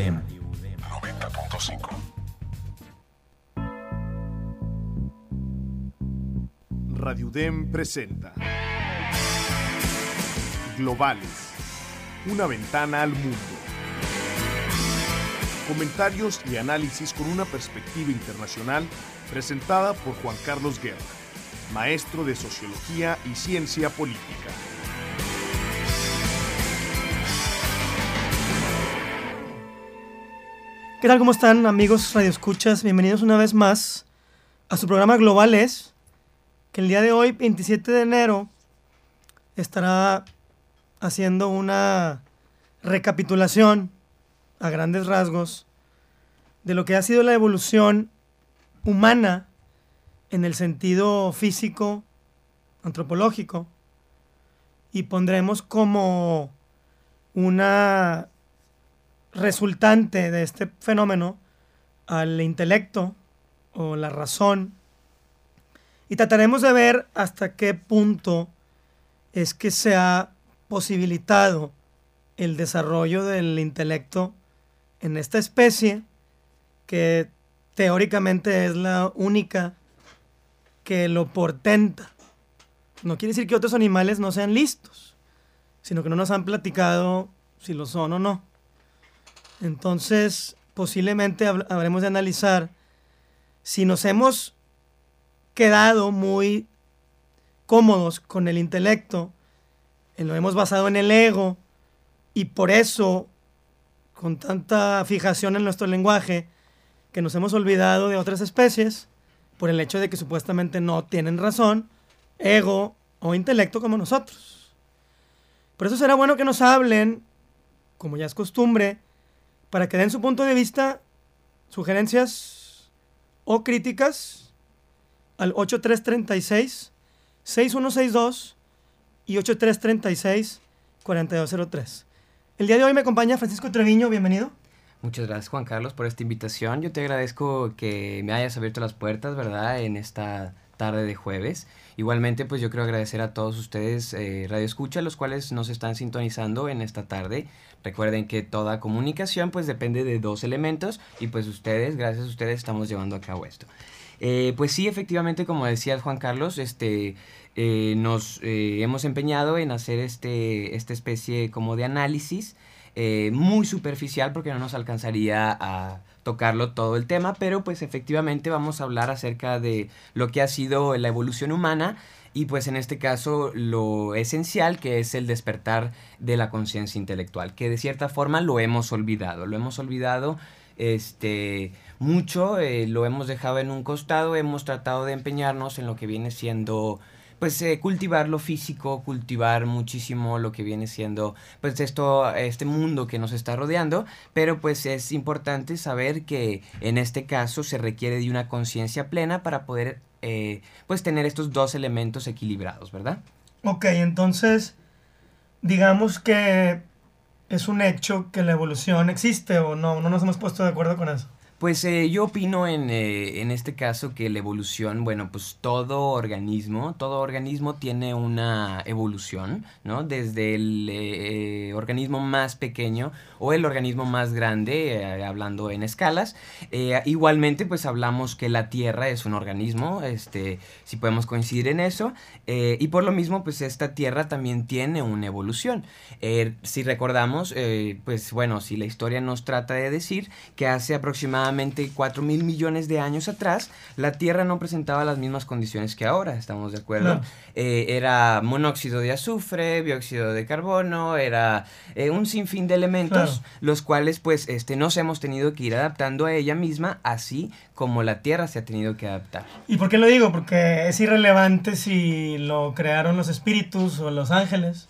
UDEM 90.5. Radio UDEM presenta Globales, una ventana al mundo. Comentarios y análisis con una perspectiva internacional presentada por Juan Carlos Guerra, maestro de Sociología y Ciencia Política. ¿Qué tal? ¿Cómo están, amigos radioescuchas? Bienvenidos una vez más a su programa Globales, que el día de hoy, 27 de enero, estará haciendo una recapitulación a grandes rasgos de lo que ha sido la evolución humana en el sentido físico, antropológico, y pondremos como una resultante de este fenómeno al intelecto o la razón, y trataremos de ver hasta qué punto es que se ha posibilitado el desarrollo del intelecto en esta especie, que teóricamente es la única que lo portenta. No quiere decir que otros animales no sean listos, sino que no nos han platicado si lo son o no. Entonces, posiblemente habremos de analizar si nos hemos quedado muy cómodos con el intelecto, lo hemos basado en el ego, y por eso, con tanta fijación en nuestro lenguaje, que nos hemos olvidado de otras especies, por el hecho de que supuestamente no tienen razón, ego o intelecto como nosotros. Por eso será bueno que nos hablen, como ya es costumbre, para que den su punto de vista, sugerencias o críticas al 8336-6162 y 8336-4203. El día de hoy me acompaña Francisco Treviño, bienvenido. Muchas gracias, Juan Carlos, por esta invitación. Yo te agradezco que me hayas abierto las puertas, ¿verdad?, en esta tarde de jueves. Igualmente, pues yo quiero agradecer a todos ustedes, Radio Escucha, los cuales nos están sintonizando en esta tarde. Recuerden que toda comunicación pues depende de dos elementos y pues ustedes, gracias a ustedes, estamos llevando a cabo esto. Pues sí, efectivamente, como decía Juan Carlos, nos hemos empeñado en hacer esta especie como de análisis muy superficial, porque no nos alcanzaría a tocarlo todo el tema, pero pues efectivamente vamos a hablar acerca de lo que ha sido la evolución humana y pues en este caso lo esencial, que es el despertar de la conciencia intelectual, que de cierta forma lo hemos olvidado mucho, lo hemos dejado en un costado, hemos tratado de empeñarnos en lo que viene siendo pues cultivar lo físico, cultivar muchísimo lo que viene siendo pues este mundo que nos está rodeando, pero pues es importante saber que en este caso se requiere de una conciencia plena para poder pues tener estos dos elementos equilibrados, ¿verdad? Ok, entonces digamos que es un hecho que la evolución existe, o no nos hemos puesto de acuerdo con eso. Pues yo opino en este caso que la evolución, bueno, pues todo organismo tiene una evolución, ¿no? Desde el organismo más pequeño o el organismo más grande, hablando en escalas. Igualmente, pues hablamos que la Tierra es un organismo, si podemos coincidir en eso, y por lo mismo, pues esta Tierra también tiene una evolución. Si recordamos, pues bueno, si la historia nos trata de decir que hace aproximadamente 4.000 millones de años atrás, la Tierra no presentaba las mismas condiciones que ahora, ¿estamos de acuerdo? No. Era monóxido de azufre, dióxido de carbono, era un sinfín de elementos, claro, los cuales pues nos hemos tenido que ir adaptando a ella misma, así como la Tierra se ha tenido que adaptar. ¿Y por qué lo digo? Porque es irrelevante si lo crearon los espíritus o los ángeles,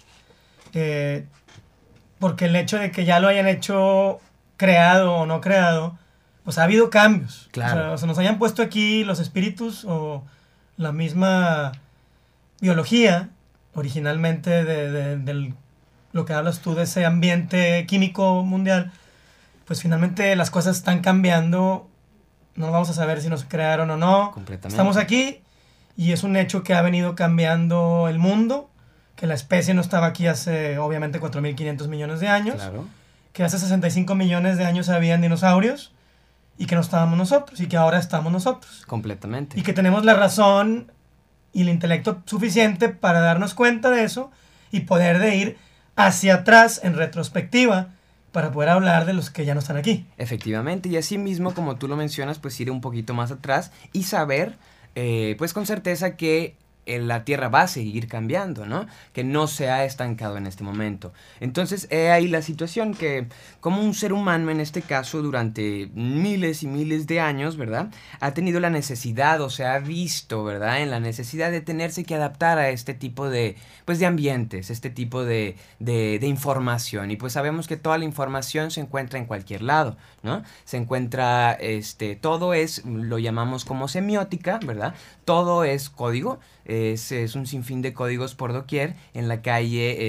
porque el hecho de que ya lo hayan hecho, creado o no creado, pues ha habido cambios. Claro. O sea, nos hayan puesto aquí los espíritus o la misma biología, originalmente de lo que hablas tú de ese ambiente químico mundial, pues finalmente las cosas están cambiando. No vamos a saber si nos crearon o no. Completamente. Estamos aquí y es un hecho que ha venido cambiando el mundo, que la especie no estaba aquí hace obviamente 4.500 millones de años. Claro. que hace 65 millones de años habían dinosaurios y que no estábamos nosotros y que ahora estamos nosotros. Completamente. Y que tenemos la razón y el intelecto suficiente para darnos cuenta de eso y poder de ir hacia atrás en retrospectiva para poder hablar de los que ya no están aquí. Efectivamente, y así mismo, como tú lo mencionas, pues ir un poquito más atrás y saber, pues con certeza que la Tierra va a seguir cambiando, ¿no? Que no se ha estancado en este momento. Entonces, he ahí la situación que, como un ser humano, en este caso, durante miles y miles de años, ¿verdad? Ha tenido la necesidad, o se ha visto, ¿verdad? En la necesidad de tenerse que adaptar a este tipo de, pues, de ambientes, este tipo de información. Y pues sabemos que toda la información se encuentra en cualquier lado, ¿no? Se encuentra, todo es, lo llamamos como semiótica, ¿verdad? Todo es código. Es un sinfín de códigos por doquier, en la calle,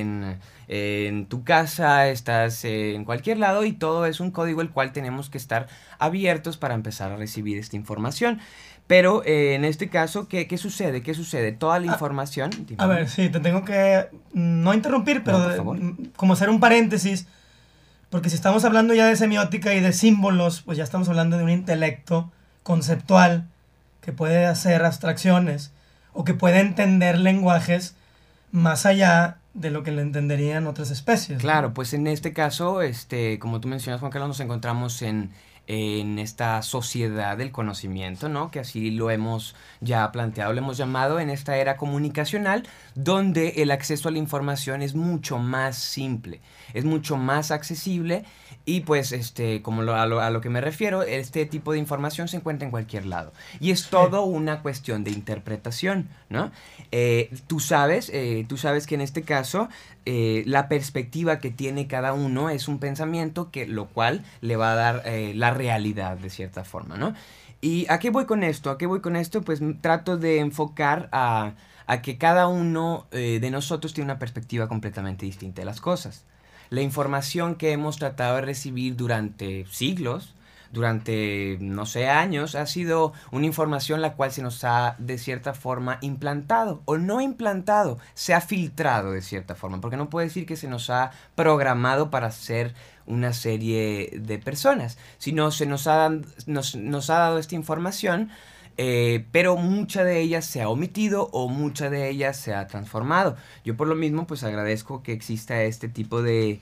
en tu casa, estás en cualquier lado, y todo es un código el cual tenemos que estar abiertos para empezar a recibir esta información. Pero en este caso, ¿qué sucede? ¿Qué sucede? Toda la información... A ver, sí, te tengo que no interrumpir, pero no, por favor. Como hacer un paréntesis, porque si estamos hablando ya de semiótica y de símbolos, pues ya estamos hablando de un intelecto conceptual que puede hacer abstracciones o que puede entender lenguajes más allá de lo que le entenderían otras especies. Claro, ¿no? Pues en este caso, como tú mencionas, Juan Carlos, nos encontramos en esta sociedad del conocimiento, ¿no? Que así lo hemos ya planteado, lo hemos llamado en esta era comunicacional, donde el acceso a la información es mucho más simple, es mucho más accesible, y pues como a lo que me refiero, este tipo de información se encuentra en cualquier lado. Y es todo una cuestión de interpretación, ¿no? Tú sabes que en este caso la perspectiva que tiene cada uno es un pensamiento lo cual le va a dar la realidad de cierta forma, ¿no? ¿Y a qué voy con esto? ¿A qué voy con esto? Pues trato de enfocar a que cada uno de nosotros tiene una perspectiva completamente distinta de las cosas. La información que hemos tratado de recibir durante siglos, durante, no sé, años, ha sido una información la cual se nos ha, de cierta forma, implantado, o no implantado, se ha filtrado de cierta forma, porque no puedo decir que se nos ha programado para ser una serie de personas, sino se nos ha dado esta información, pero mucha de ella se ha omitido o mucha de ella se ha transformado. Yo por lo mismo pues agradezco que exista este tipo de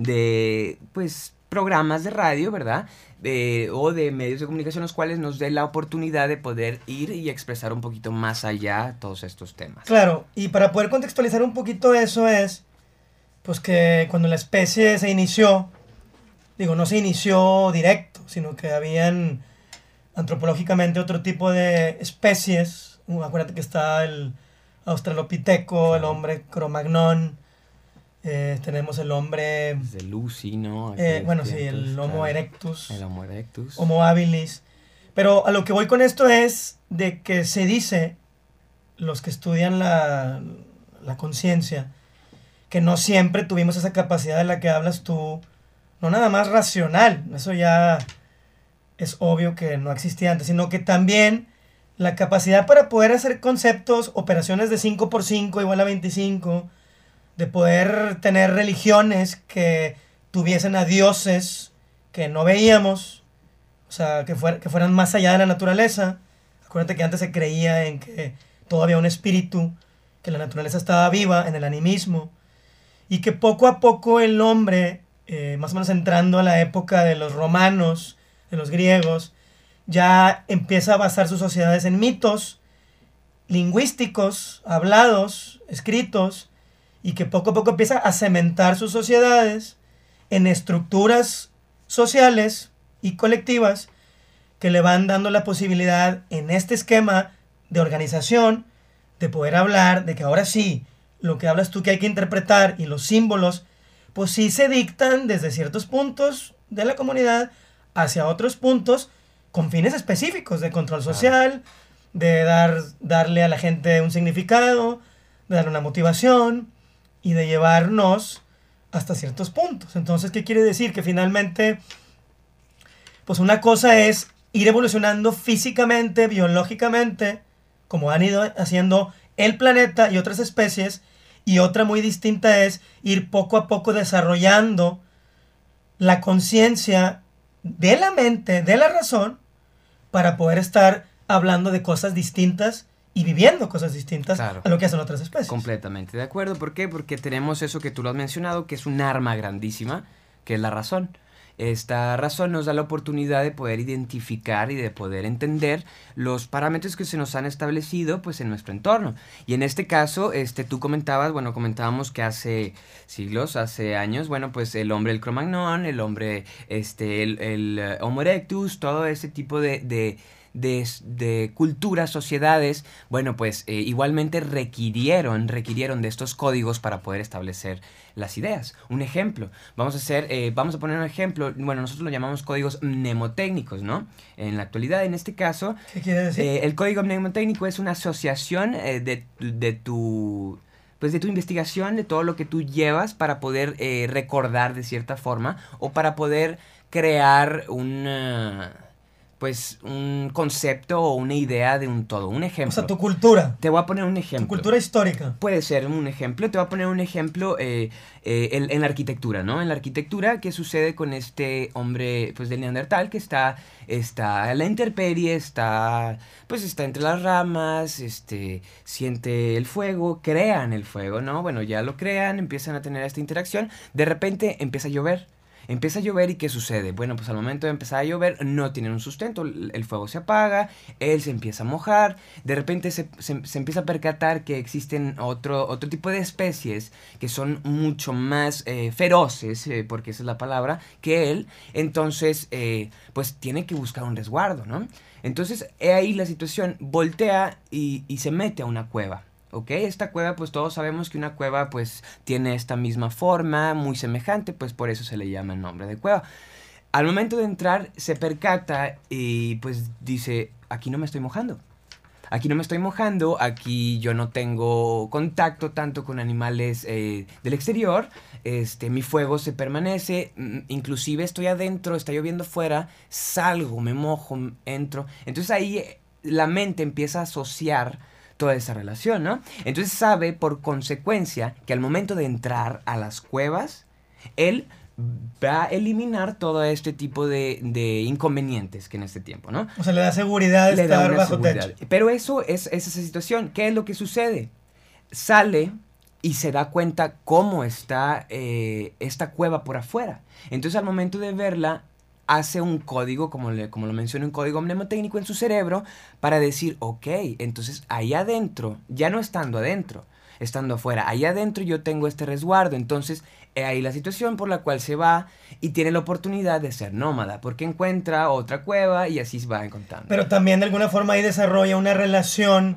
pues programas de radio, ¿verdad? O de medios de comunicación, los cuales nos dé la oportunidad de poder ir y expresar un poquito más allá todos estos temas. Claro, y para poder contextualizar un poquito eso es, pues que cuando la especie se inició, no se inició directo, sino que habían antropológicamente otro tipo de especies. Acuérdate que está el australopiteco, el hombre Cro-Magnon, tenemos el hombre... De Lucy, ¿no? Bueno, sí, el Homo erectus. El Homo erectus. Homo habilis. Pero a lo que voy con esto es de que se dice, los que estudian la conciencia, que no siempre tuvimos esa capacidad de la que hablas tú, no nada más racional, eso ya es obvio que no existía antes, sino que también la capacidad para poder hacer conceptos, operaciones de 5×5 igual a 25, de poder tener religiones que tuviesen a dioses que no veíamos, o sea, que fueran más allá de la naturaleza. Acuérdate que antes se creía en que todo había un espíritu, que la naturaleza estaba viva en el animismo, y que poco a poco el hombre, más o menos entrando a la época de los romanos, de los griegos, ya empieza a basar sus sociedades en mitos lingüísticos, hablados, escritos, y que poco a poco empieza a cementar sus sociedades en estructuras sociales y colectivas que le van dando la posibilidad en este esquema de organización de poder hablar, de que ahora sí, lo que hablas tú que hay que interpretar y los símbolos, pues sí se dictan desde ciertos puntos de la comunidad hacia otros puntos con fines específicos de control social, de darle a la gente un significado, de darle una motivación y de llevarnos hasta ciertos puntos. Entonces, ¿qué quiere decir? Que finalmente, pues una cosa es ir evolucionando físicamente, biológicamente, como han ido haciendo el planeta y otras especies, y otra muy distinta es ir poco a poco desarrollando la conciencia de la mente, de la razón, para poder estar hablando de cosas distintas y viviendo cosas distintas Claro. a lo que hacen otras especies. Completamente de acuerdo. ¿Por qué? Porque tenemos eso que tú lo has mencionado, que es un arma grandísima, que es la razón. Esta razón nos da la oportunidad de poder identificar y de poder entender los parámetros que se nos han establecido pues en nuestro entorno. Y en este caso, tú comentábamos que hace siglos, hace años, bueno, pues el hombre, el Cro-Magnon, el hombre, el Homo erectus, todo ese tipo de culturas, sociedades, bueno, pues igualmente requirieron de estos códigos para poder establecer las ideas. Un ejemplo, vamos a poner un ejemplo, bueno, nosotros lo llamamos códigos mnemotécnicos, ¿no? En la actualidad, en este caso, ¿Qué quiere decir? el código mnemotécnico es una asociación de tu investigación, de todo lo que tú llevas para poder recordar de cierta forma o para poder crear un concepto o una idea de un todo. Un ejemplo. O sea, tu cultura, Te voy a poner un ejemplo. tu cultura histórica. Puede ser un ejemplo. Te voy a poner un ejemplo en la arquitectura, ¿no? En la arquitectura, ¿qué sucede con este hombre pues del Neandertal que está a la intemperie, está entre las ramas, siente el fuego, crean el fuego, ¿no? Bueno, ya lo crean, empiezan a tener esta interacción. De repente empieza a llover. Empieza a llover y ¿qué sucede? Bueno, pues al momento de empezar a llover no tienen un sustento, el fuego se apaga, él se empieza a mojar, de repente se empieza a percatar que existen otro tipo de especies que son mucho más feroces, porque esa es la palabra, que él, entonces pues tiene que buscar un resguardo, ¿no? Entonces ahí la situación, voltea y se mete a una cueva. ¿Ok? Esta cueva, pues todos sabemos que una cueva pues tiene esta misma forma, muy semejante, pues por eso se le llama el nombre de cueva. Al momento de entrar se percata y pues dice, aquí no me estoy mojando. Aquí no me estoy mojando, aquí yo no tengo contacto tanto con animales del exterior, mi fuego se permanece, inclusive estoy adentro, está lloviendo fuera, salgo, me mojo, entro. Entonces ahí la mente empieza a asociar toda esa relación, ¿no? Entonces sabe por consecuencia que al momento de entrar a las cuevas, él va a eliminar todo este tipo de inconvenientes que en este tiempo, ¿no? O sea, le da seguridad Le da estar una bajo seguridad. techo. Pero eso es esa situación. ¿Qué es lo que sucede? Sale y se da cuenta cómo está esta cueva por afuera. Entonces al momento de verla, hace un código, como lo mencioné, un código mnemotécnico en su cerebro para decir, ok, entonces ahí adentro, ya no estando adentro, estando afuera, ahí adentro yo tengo este resguardo, entonces ahí la situación por la cual se va y tiene la oportunidad de ser nómada, porque encuentra otra cueva y así se va encontrando. Pero también de alguna forma ahí desarrolla una relación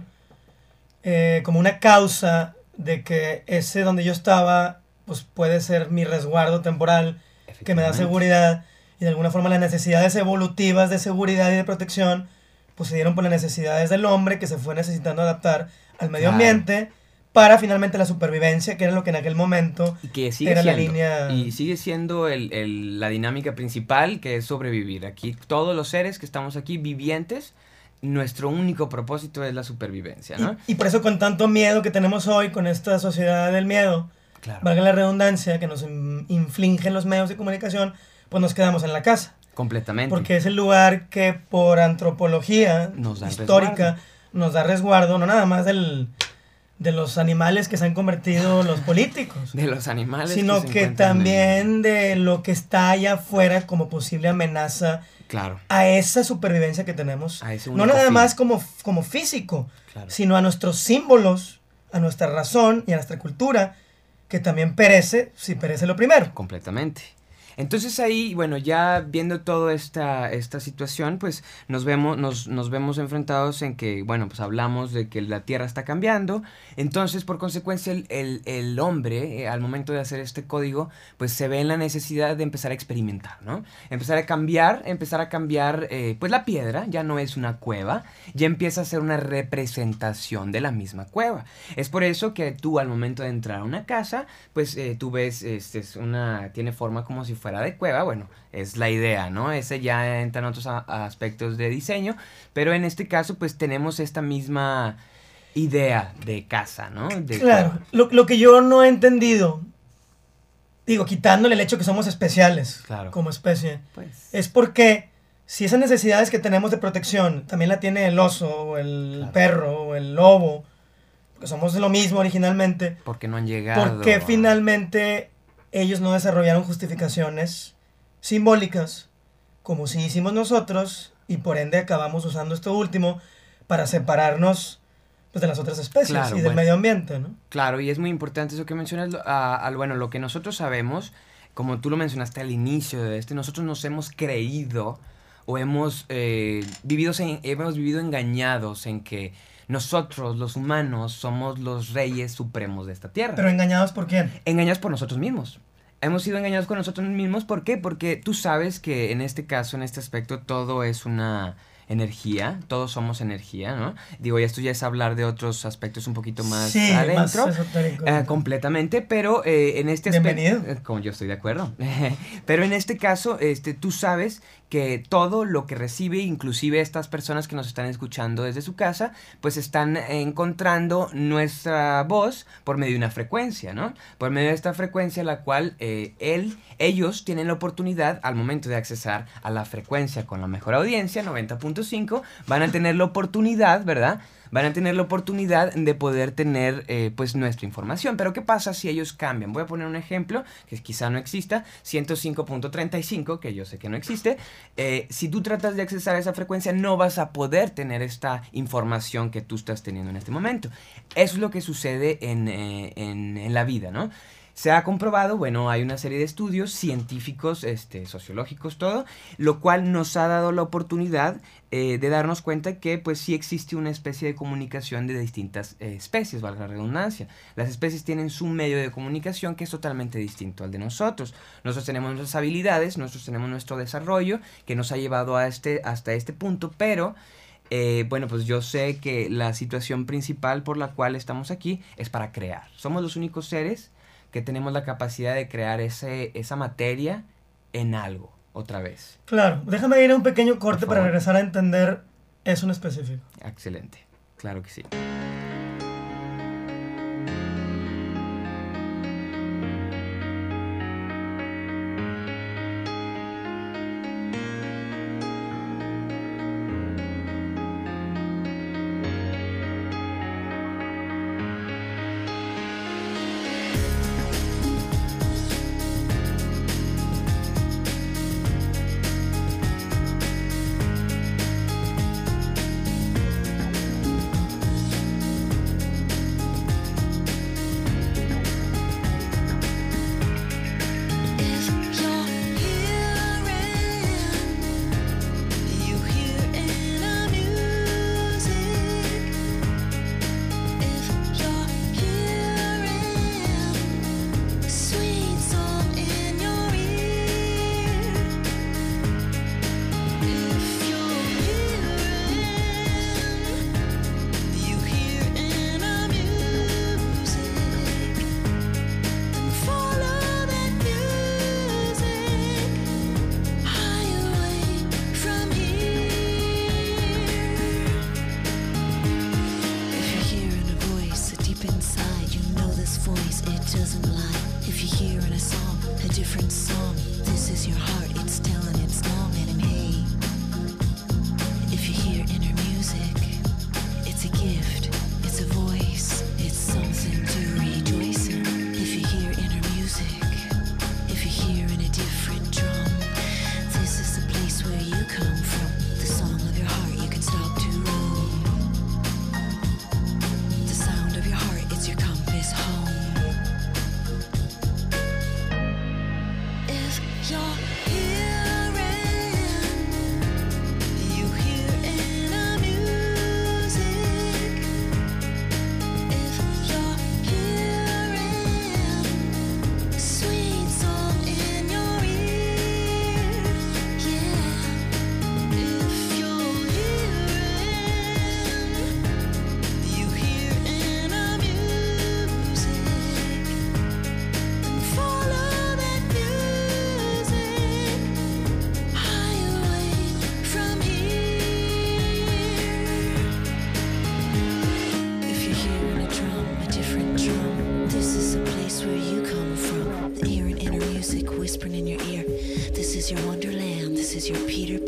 como una causa de que ese donde yo estaba pues puede ser mi resguardo temporal que me da seguridad. Y de alguna forma las necesidades evolutivas de seguridad y de protección pues se dieron por las necesidades del hombre que se fue necesitando adaptar al medio ambiente para finalmente la supervivencia, que era lo que en aquel momento y que sigue era siendo, la línea... Y sigue siendo la dinámica principal, que es sobrevivir. Aquí todos los seres que estamos aquí vivientes, nuestro único propósito es la supervivencia, ¿no? Y por eso con tanto miedo que tenemos hoy, con esta sociedad del miedo, Claro. valga la redundancia, que nos infligen los medios de comunicación, pues nos quedamos en la casa. Completamente. Porque es el lugar que por antropología Nos da histórica resguardo. nos da resguardo, no nada más de los animales que se han convertido los políticos, De los animales. sino se que encuentran también de lo que está allá afuera como posible amenaza Claro. a esa supervivencia que tenemos. A ese No único nada fin. más como físico, Claro. sino a nuestros símbolos, a nuestra razón y a nuestra cultura, que también perece si perece lo primero. Completamente. Entonces ahí, bueno, ya viendo toda esta situación, pues nos vemos enfrentados en que, bueno, pues hablamos de que la Tierra está cambiando. Entonces, por consecuencia, el hombre, al momento de hacer este código, pues se ve en la necesidad de empezar a experimentar, ¿no? Empezar a cambiar, pues la piedra ya no es una cueva, ya empieza a ser una representación de la misma cueva. Es por eso que tú al momento de entrar a una casa, pues tú ves, tiene forma como si fuera de cueva, bueno, es la idea, ¿no? Ese ya entra en otros aspectos de diseño, pero en este caso pues tenemos esta misma idea de casa, ¿no? Claro, lo que yo no he entendido digo, quitándole el hecho que somos especiales Claro. como especie, Pues, es porque si esas necesidades que tenemos de protección también la tiene el oso, o el Claro. perro, o el lobo, porque somos lo mismo originalmente, porque no han llegado. porque finalmente ellos no desarrollaron justificaciones simbólicas como si hicimos nosotros, y por ende acabamos usando esto último para separarnos, pues, de las otras especies Claro, y del bueno. medio ambiente, ¿no? Claro, y es muy importante eso que mencionas, bueno, lo que nosotros sabemos, como tú lo mencionaste al inicio de nosotros nos hemos creído o hemos vivido engañados en que nosotros, los humanos, somos los reyes supremos de esta tierra. Pero engañados por quién. Engañados por nosotros mismos. Hemos sido engañados con nosotros mismos. ¿Por qué? Porque tú sabes que en este caso, en este aspecto, todo es una energía. Todos somos energía, ¿no? Digo, y esto ya es hablar de otros aspectos un poquito más Sí, adentro. más esotérico. Completamente, pero en este aspecto... Bienvenido. Como yo estoy de acuerdo. Pero en este caso, tú sabes que todo lo que recibe, inclusive estas personas que nos están escuchando desde su casa, pues están encontrando nuestra voz por medio de una frecuencia, ¿no? Por medio de esta frecuencia, la cual ellos tienen la oportunidad, al momento de accesar a la frecuencia con la mejor audiencia, 90.5, van a tener la oportunidad, ¿verdad? Van a tener la oportunidad de poder tener pues nuestra información. Pero ¿qué pasa si ellos cambian? Voy a poner un ejemplo que quizá no exista, 105.35, que yo sé que no existe. Si tú tratas de accesar a esa frecuencia, no vas a poder tener esta información que tú estás teniendo en este momento. Eso es lo que sucede en la vida, ¿no? Se ha comprobado, bueno, hay una serie de estudios científicos, sociológicos, todo, lo cual nos ha dado la oportunidad de darnos cuenta que pues sí existe una especie de comunicación de distintas especies, valga la redundancia. Las especies tienen su medio de comunicación que es totalmente distinto al de nosotros. Nosotros tenemos nuestras habilidades, nosotros tenemos nuestro desarrollo que nos ha llevado hasta este punto, pero... bueno, pues yo sé que la situación principal por la cual estamos aquí es para crear. Somos los únicos seres que tenemos la capacidad de crear esa materia en algo, otra vez. Claro, déjame ir a un pequeño corte Por para favor. regresar a entender eso en específico. Excelente, claro que sí.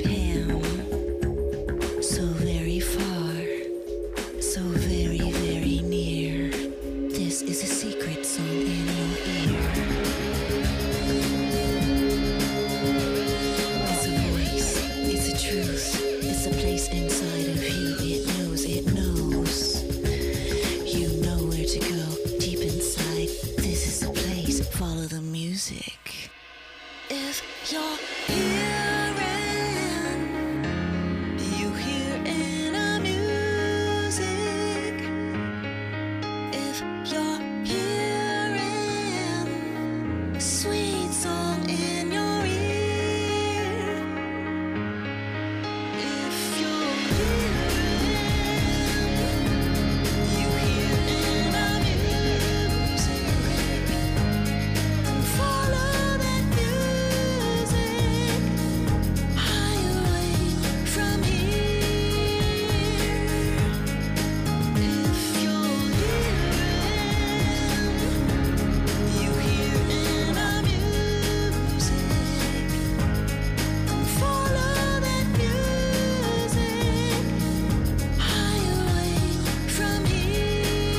him. So very far, so very, very near. This is a secret song in your ear. It's a voice, it's a truth, it's a place inside of you. It knows, it knows. You know where to go, deep inside. This is the place, follow the music. If you're hearing, you hear in a music. If you're hearing a sweet song in your ear. If you're hearing, you hear in a music. Follow that music, hide away from here. If you're hearing, you hear in a music. Follow that music, hide away from here.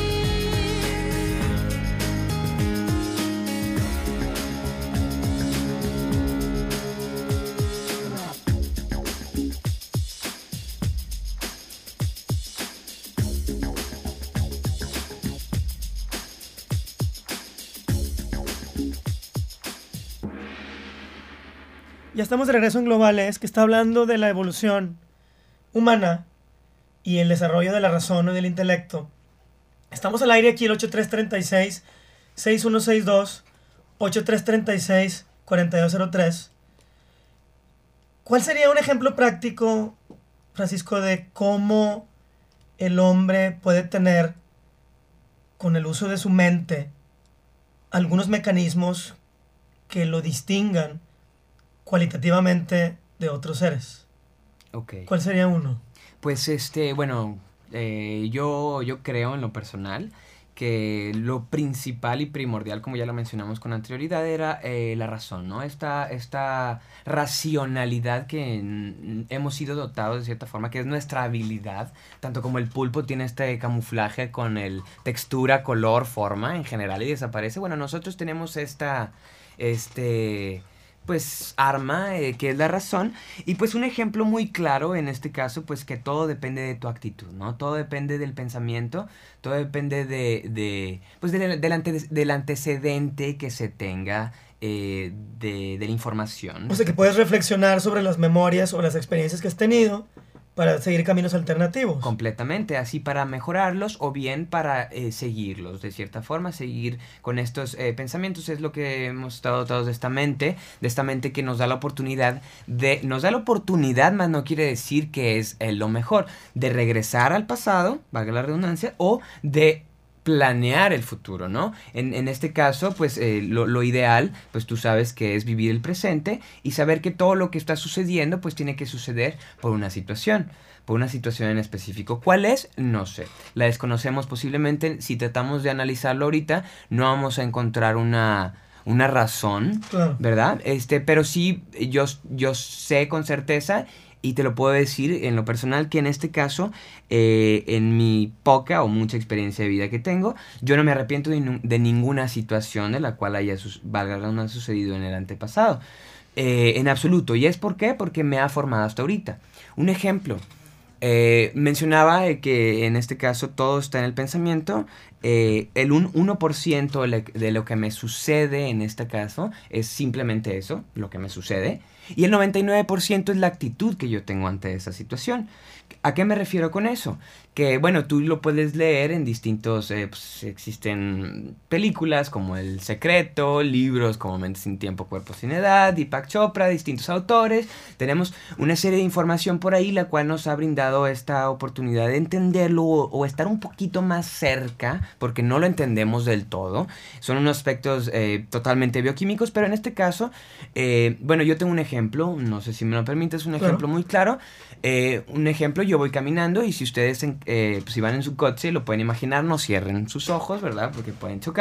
Ya estamos de regreso en Globales, que está hablando de la evolución humana y el desarrollo de la razón o del intelecto. Estamos al aire aquí el 8336-6162, 8336-4203. ¿Cuál sería un ejemplo práctico, Francisco, de cómo el hombre puede tener, con el uso de su mente, algunos mecanismos que lo distingan cualitativamente de otros seres? Ok. ¿Cuál sería uno? Pues bueno, yo creo en lo personal que lo principal y primordial, como ya lo mencionamos con anterioridad, era la razón, ¿no? Esta racionalidad que hemos sido dotados de cierta forma, que es nuestra habilidad, tanto como el pulpo tiene este camuflaje con el textura, color, forma en general y desaparece. Bueno, nosotros tenemos pues arma que es la razón, y pues un ejemplo muy claro en este caso, pues que todo depende de tu actitud, ¿no? Todo depende del pensamiento, todo depende del antecedente que se tenga de la información. O sea, que puedes reflexionar sobre las memorias o las experiencias que has tenido para seguir caminos alternativos. Completamente, así para mejorarlos o bien para seguirlos, de cierta forma, seguir con estos pensamientos. Es lo que hemos estado dotados de esta mente que nos da la oportunidad, más no quiere decir que es lo mejor, de regresar al pasado, valga la redundancia, o de planear el futuro, ¿no? En este caso, pues lo ideal, pues tú sabes que es vivir el presente y saber que todo lo que está sucediendo, pues tiene que suceder por una situación en específico. ¿Cuál es? No sé. La desconocemos posiblemente. Si tratamos de analizarlo ahorita, no vamos a encontrar una razón, Claro. ¿verdad? Pero sí, yo sé con certeza, y te lo puedo decir en lo personal, que en este caso, en mi poca o mucha experiencia de vida que tengo, yo no me arrepiento de ninguna situación de la cual haya sucedido en el antepasado. En absoluto. ¿Y es por qué? Porque me ha formado hasta ahorita. Un ejemplo. Mencionaba que en este caso todo está en el pensamiento. El 1% de lo que me sucede en este caso es simplemente eso, lo que me sucede. Y el 99% es la actitud que yo tengo ante esa situación. ¿A qué me refiero con eso? Que, bueno, tú lo puedes leer en distintos... pues existen películas como El Secreto, libros como Mente sin tiempo, cuerpo sin edad, Deepak Chopra, distintos autores. Tenemos una serie de información por ahí la cual nos ha brindado esta oportunidad de entenderlo o estar un poquito más cerca, porque no lo entendemos del todo. Son unos aspectos totalmente bioquímicos, pero en este caso, bueno, yo tengo un ejemplo, no sé si me lo permites, un ejemplo muy claro. Un ejemplo, yo voy caminando y si ustedes pues, si van en su coche lo pueden imaginar, no cierren sus ojos, ¿verdad? Porque pueden chocar.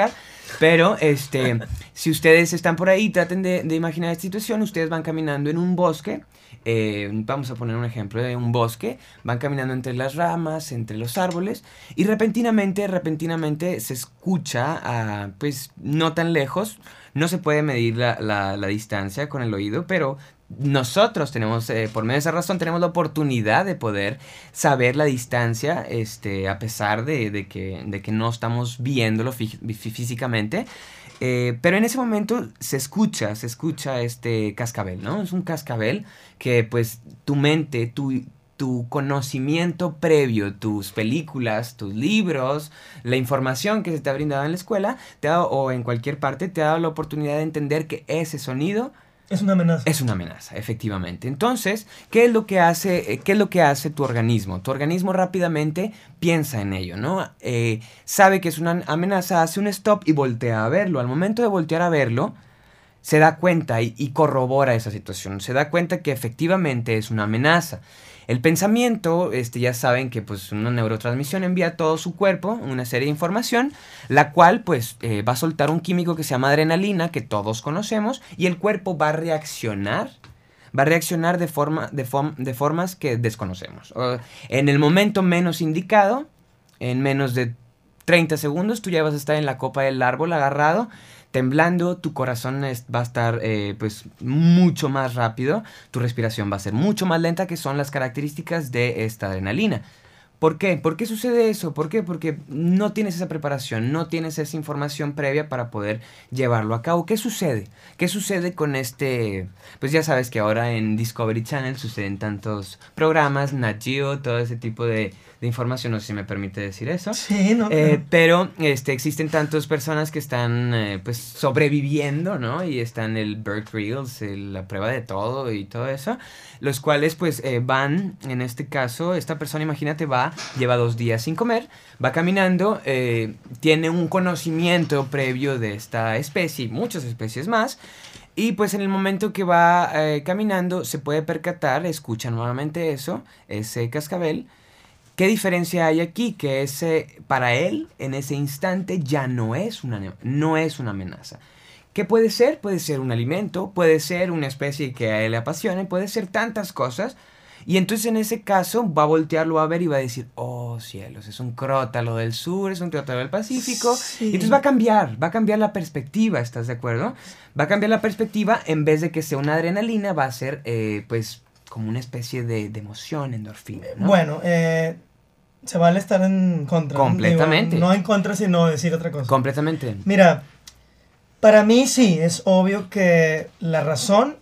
Pero, si ustedes están por ahí, traten de imaginar esta situación. Ustedes van caminando en un bosque. Vamos a poner un ejemplo de un bosque. Van caminando entre las ramas, entre los árboles. Y repentinamente se escucha, pues no tan lejos. No se puede medir la distancia con el oído, pero nosotros tenemos, por medio de esa razón, tenemos la oportunidad de poder saber la distancia, a pesar de que no estamos viéndolo físicamente. Pero en ese momento se escucha este cascabel, ¿no? Es un cascabel que, pues, tu mente, tu conocimiento previo, tus películas, tus libros, la información que se te ha brindado en la escuela, o en cualquier parte, te ha dado la oportunidad de entender que ese sonido Es una amenaza. es una amenaza, efectivamente. Entonces, ¿qué es lo que hace tu organismo? Tu organismo rápidamente piensa en ello, ¿no? Sabe que es una amenaza, hace un stop y voltea a verlo. Al momento de voltear a verlo, se da cuenta y corrobora esa situación. Se da cuenta que efectivamente es una amenaza. El pensamiento, ya saben que pues una neurotransmisión envía a todo su cuerpo una serie de información, la cual pues va a soltar un químico que se llama adrenalina, que todos conocemos, y el cuerpo va a reaccionar de formas que desconocemos. En el momento menos indicado, en menos de 30 segundos, tú ya vas a estar en la copa del árbol agarrado, temblando, tu corazón va a estar pues mucho más rápido, tu respiración va a ser mucho más lenta, que son las características de esta adrenalina. ¿Por qué? ¿Por qué sucede eso? ¿Por qué? Porque no tienes esa preparación, no tienes esa información previa para poder llevarlo a cabo. ¿Qué sucede? ¿Qué sucede con Pues ya sabes que ahora en Discovery Channel suceden tantos programas, Nat Geo, todo ese tipo de información, no sé si me permite decir eso. Sí, ¿no? Pero existen tantas personas que están pues sobreviviendo, ¿no? Y están el Bear Grylls, la prueba de todo y todo eso, los cuales pues van, en este caso, esta persona, imagínate, lleva 2 días sin comer, va caminando, tiene un conocimiento previo de esta especie y muchas especies más, y pues en el momento que va caminando se puede percatar, escucha nuevamente ese cascabel. ¿Qué diferencia hay aquí? Que para él, en ese instante, ya no es una amenaza. ¿Qué puede ser? Puede ser un alimento, puede ser una especie que a él le apasione, puede ser tantas cosas. Y entonces en ese caso va a voltearlo a ver y va a decir, oh cielos, es un crótalo del sur, es un crótalo del Pacífico. Sí. Y entonces va a cambiar la perspectiva, ¿estás de acuerdo? Va a cambiar la perspectiva, en vez de que sea una adrenalina, va a ser pues como una especie de emoción, endorfina, ¿no? Bueno, se vale estar en contra. Completamente. Digo, no en contra, sino decir otra cosa. Completamente. Mira, para mí sí, es obvio que la razón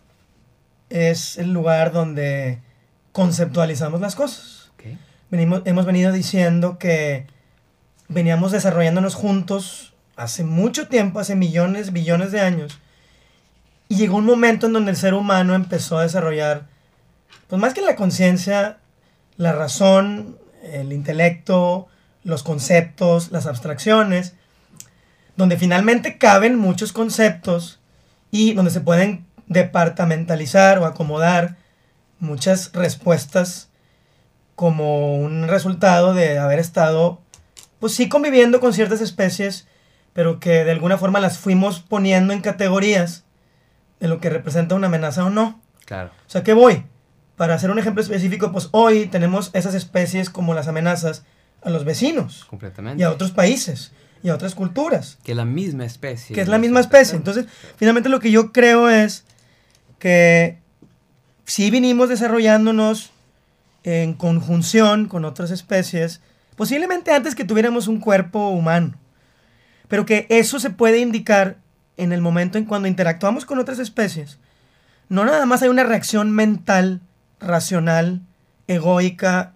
es el lugar donde conceptualizamos las cosas. Okay. Hemos venido diciendo que veníamos desarrollándonos juntos hace mucho tiempo, hace millones, billones de años, y llegó un momento en donde el ser humano empezó a desarrollar, pues más que la conciencia, la razón, el intelecto, los conceptos, las abstracciones, donde finalmente caben muchos conceptos y donde se pueden departamentalizar o acomodar muchas respuestas como un resultado de haber estado, pues sí, conviviendo con ciertas especies, pero que de alguna forma las fuimos poniendo en categorías de lo que representa una amenaza o no. Claro. O sea, ¿qué voy? Para hacer un ejemplo específico, pues hoy tenemos esas especies como las amenazas a los vecinos Completamente. y a otros países y a otras culturas. Que la misma especie. Que es la misma especie. Entonces, finalmente lo que yo creo es que sí vinimos desarrollándonos en conjunción con otras especies, posiblemente antes que tuviéramos un cuerpo humano, pero que eso se puede indicar en el momento en cuando interactuamos con otras especies. No nada más hay una reacción mental, racional, egoica,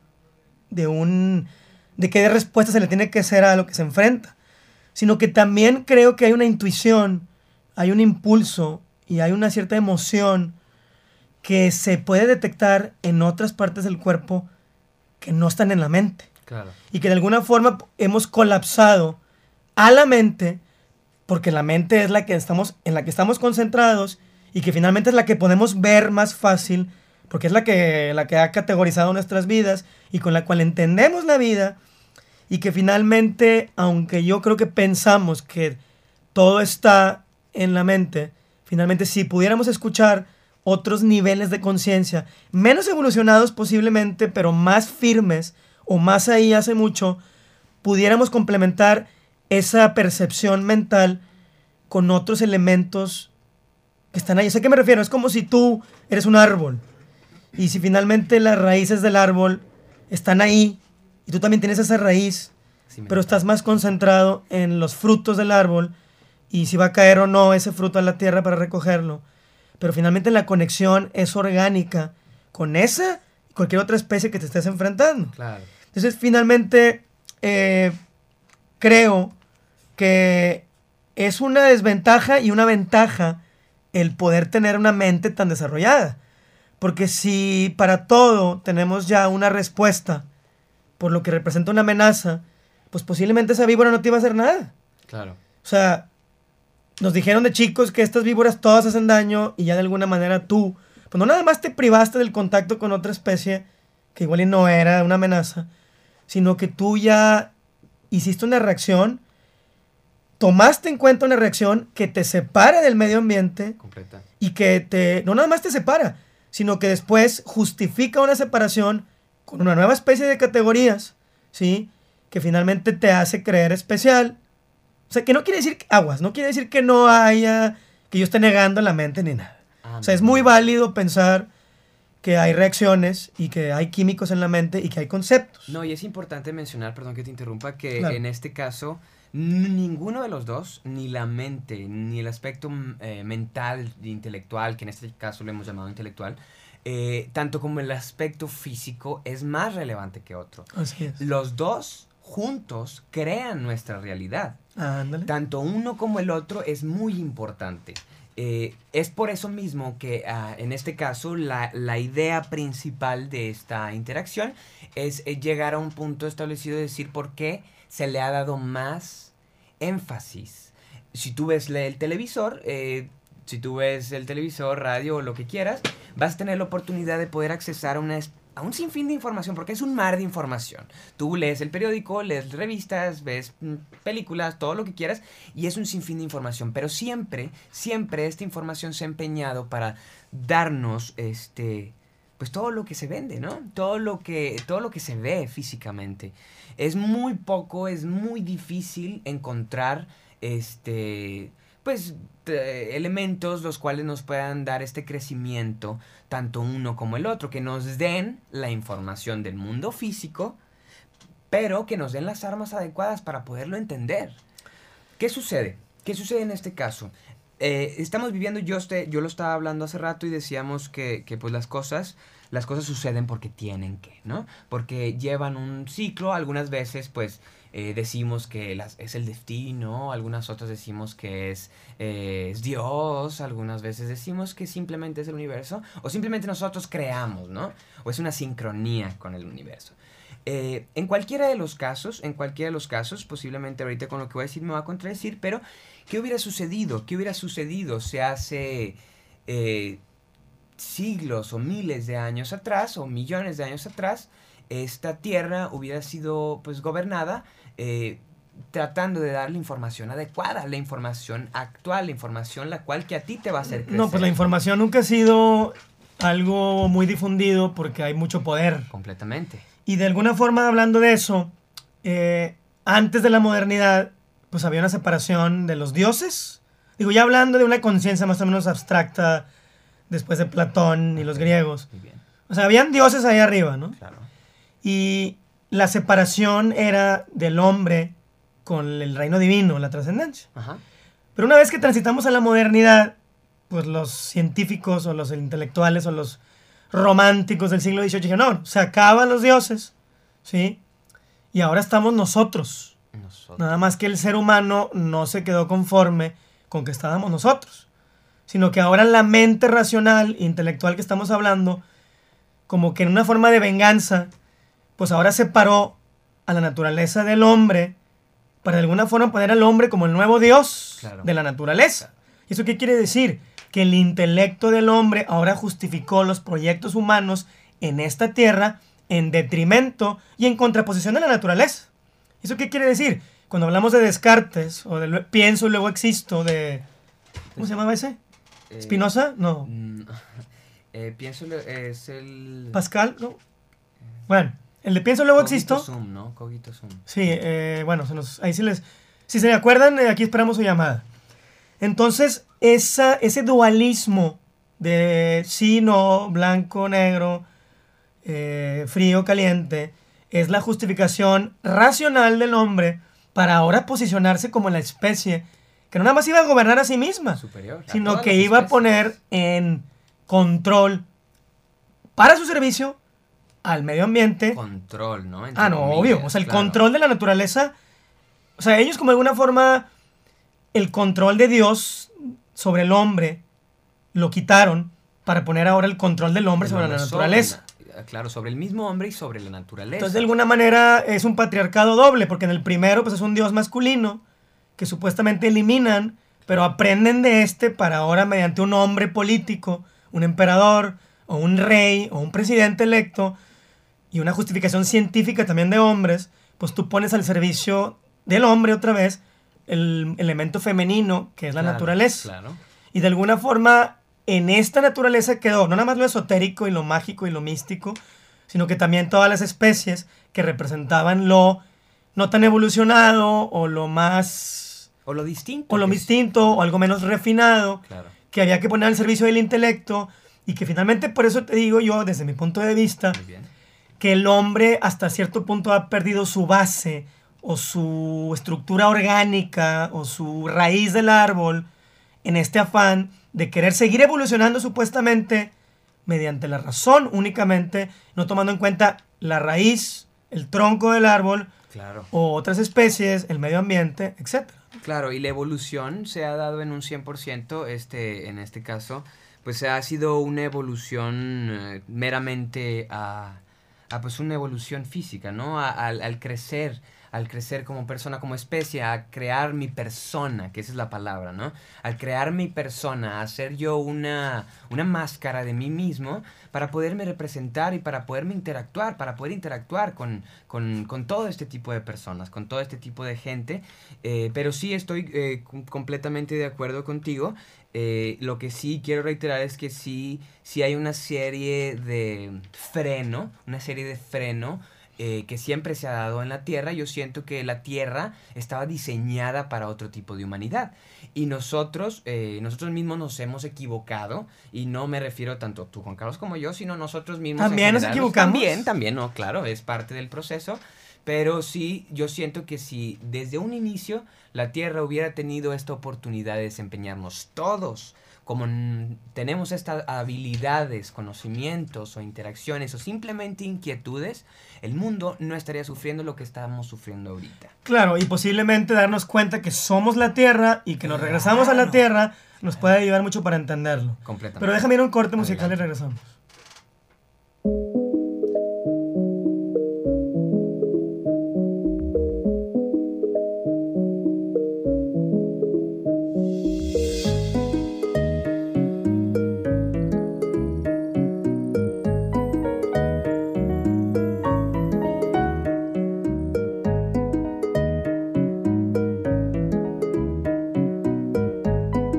de qué respuesta se le tiene que hacer a lo que se enfrenta, sino que también creo que hay una intuición, hay un impulso y hay una cierta emoción que se puede detectar en otras partes del cuerpo que no están en la mente. Claro. Y que de alguna forma hemos colapsado a la mente, porque la mente es en la que estamos concentrados y que finalmente es la que podemos ver más fácil, porque es la que ha categorizado nuestras vidas y con la cual entendemos la vida, y que finalmente, aunque yo creo que pensamos que todo está en la mente, finalmente si pudiéramos escuchar otros niveles de conciencia, menos evolucionados posiblemente, pero más firmes o más ahí hace mucho, pudiéramos complementar esa percepción mental con otros elementos que están ahí. ¿A qué me refiero? Es como si tú eres un árbol y si finalmente las raíces del árbol están ahí y tú también tienes esa raíz, pero estás más concentrado en los frutos del árbol y si va a caer o no ese fruto a la tierra para recogerlo. Pero finalmente la conexión es orgánica con esa y cualquier otra especie que te estés enfrentando. Claro. Entonces, finalmente, creo que es una desventaja y una ventaja el poder tener una mente tan desarrollada. Porque si para todo tenemos ya una respuesta por lo que representa una amenaza, pues posiblemente esa víbora no te iba a hacer nada. Claro. O sea, nos dijeron de chicos que estas víboras todas hacen daño y ya de alguna manera tú, pues no nada más te privaste del contacto con otra especie que igual y no era una amenaza, sino que tú ya hiciste una reacción, tomaste en cuenta una reacción que te separa del medio ambiente Completa. y que no nada más te separa, sino que después justifica una separación con una nueva especie de categorías, ¿sí? Que finalmente te hace creer especial. O sea, que no quiere decir aguas, no quiere decir que no haya, que yo esté negando la mente ni nada. O sea, es muy válido pensar que hay reacciones y que hay químicos en la mente y que hay conceptos. No, y es importante mencionar, perdón que te interrumpa, que Claro. en este caso ninguno de los dos, ni la mente, ni el aspecto mental, intelectual, que en este caso lo hemos llamado intelectual, tanto como el aspecto físico es más relevante que otro. Así es. Los dos juntos crean nuestra realidad. Ándale. Tanto uno como el otro es muy importante. Es por eso mismo que en este caso la idea principal de esta interacción es llegar a un punto establecido de decir por qué se le ha dado más énfasis. Si tú ves el televisor, radio o lo que quieras, vas a tener la oportunidad de poder accesar a un sinfín de información, porque es un mar de información. Tú lees el periódico, lees revistas, ves películas, todo lo que quieras, y es un sinfín de información. Pero siempre esta información se ha empeñado para darnos pues todo lo que se vende, ¿no? Todo lo que se ve físicamente. Es muy difícil encontrar elementos los cuales nos puedan dar este crecimiento, tanto uno como el otro, que nos den la información del mundo físico, pero que nos den las armas adecuadas para poderlo entender. ¿Qué sucede? ¿Qué sucede en este caso? Estamos viviendo, yo lo estaba hablando hace rato y decíamos que pues las cosas suceden porque tienen que, ¿no? Porque llevan un ciclo, algunas veces pues decimos que es el destino, algunas otras decimos que es Dios, algunas veces decimos que simplemente es el universo, o simplemente nosotros creamos, ¿no? O es una sincronía con el universo. En cualquiera de los casos, posiblemente ahorita con lo que voy a decir me va a contradecir, pero ¿qué hubiera sucedido? ¿Qué hubiera sucedido si hace siglos o miles de años atrás o millones de años atrás esta tierra hubiera sido pues gobernada tratando de dar la información adecuada, la información actual, la información la cual que a ti te va a hacer crecer? No, pues la información nunca ha sido algo muy difundido porque hay mucho poder. Completamente. Y de alguna forma, hablando de eso, antes de la modernidad, pues había una separación de los dioses. Digo, ya hablando de una conciencia más o menos abstracta después de Platón y los griegos. Muy bien. O sea, habían dioses ahí arriba, ¿no? Claro. Y la separación era del hombre con el reino divino, la trascendencia. Ajá. Pero una vez que transitamos a la modernidad, pues los científicos o los intelectuales o los románticos del siglo XVIII dijeron, no, se acaban los dioses, ¿sí? Y ahora estamos nosotros. Nada más que el ser humano no se quedó conforme con que estábamos nosotros, sino que ahora la mente racional, intelectual que estamos hablando, como que en una forma de venganza, pues ahora separó a la naturaleza del hombre para de alguna forma poner al hombre como el nuevo Dios, claro, de la naturaleza. ¿Y eso qué quiere decir? Que el intelecto del hombre ahora justificó los proyectos humanos en esta tierra en detrimento y en contraposición de la naturaleza. ¿Eso qué quiere decir? cuando hablamos de Descartes, o de pienso y luego existo, de... ¿Cómo se llamaba ese? ¿Spinoza? No. Pienso es el... ¿Pascal? No. Bueno, el de pienso y luego existo. Cogito sum, ¿no? Cogito sum. Sí, bueno, ahí sí les... Si se acuerdan, aquí esperamos su llamada. Entonces, ese dualismo de sí, no, blanco, negro, frío, caliente, es la justificación racional del hombre para ahora posicionarse como la especie que no nada más iba a gobernar a sí misma, Superior, a sino todas que las iba a especies. poner en control para su servicio al medio ambiente. Control, ¿no? Entre No, comillas, obvio. O sea, el claro. control de la naturaleza. O sea, ellos como de alguna forma el control de Dios sobre el hombre lo quitaron para poner ahora el control del hombre El sobre hombre la naturaleza. claro, sobre el mismo hombre y sobre la naturaleza. Entonces, de alguna manera es un patriarcado doble, porque en el primero pues es un Dios masculino que supuestamente eliminan, pero aprenden de para ahora mediante un hombre político, un emperador o un rey o un presidente electo y una justificación científica también de hombres, pues tú pones al servicio del hombre otra vez el elemento femenino que es la Claro, naturaleza. Claro. Y de alguna forma en esta naturaleza quedó no nada más lo esotérico y lo mágico y lo místico, sino que también todas las especies que representaban lo no tan evolucionado o lo más... O lo distinto. o lo que es- distinto o algo menos refinado, Claro. que había que poner al servicio del intelecto y que finalmente por eso te digo yo, desde mi punto de vista, Muy bien. que el hombre hasta cierto punto ha perdido su base o su estructura orgánica o su raíz del árbol en este afán de querer seguir evolucionando supuestamente mediante la razón únicamente, no tomando en cuenta la raíz, el tronco del árbol Claro. o otras especies, el medio ambiente, etc. Claro, y la evolución se ha dado en un 100%, en este caso, pues ha sido una evolución meramente pues una evolución física, ¿no? Al crecer como persona, como especie, a crear mi persona, que esa es la palabra, ¿no? Al crear mi persona, a hacer yo una máscara de mí mismo para poderme representar y para poderme interactuar, para poder interactuar con todo este tipo de personas, con todo este tipo de gente. Pero sí estoy completamente de acuerdo contigo. Lo que sí quiero reiterar es que sí hay una serie de freno, que siempre se ha dado en la Tierra. Yo siento que la Tierra estaba diseñada para otro tipo de humanidad. Y nosotros mismos nos hemos equivocado. Y no me refiero tanto tú, Juan Carlos, como yo, sino nosotros mismos. También en nos general. equivocamos. También, no, claro, es parte del proceso. Pero sí, yo siento que si desde un inicio la Tierra hubiera tenido esta oportunidad de desempeñarnos todos, como tenemos estas habilidades, conocimientos o interacciones o simplemente inquietudes, el mundo no estaría sufriendo lo que estamos sufriendo ahorita. Claro, y posiblemente darnos cuenta que somos la Tierra y que nos regresamos a la Claro. Tierra nos puede ayudar mucho para entenderlo. Completamente. Pero déjame ir a un corte musical y Adelante. regresamos.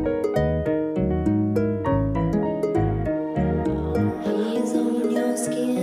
He's on your skin.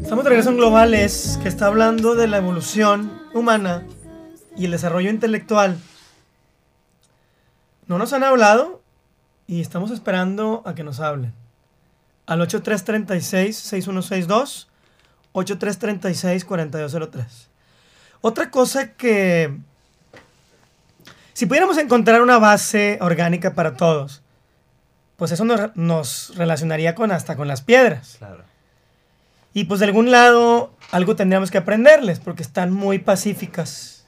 Estamos de regreso en Globales, que está hablando de la evolución humana y el desarrollo intelectual. No nos han hablado y estamos esperando a que nos hablen. Al 8336-6162, 8336-4203. Otra cosa que... Si pudiéramos encontrar una base orgánica para todos, pues eso nos relacionaría hasta con las piedras. Claro. Y pues de algún lado algo tendríamos que aprenderles, porque están muy pacíficas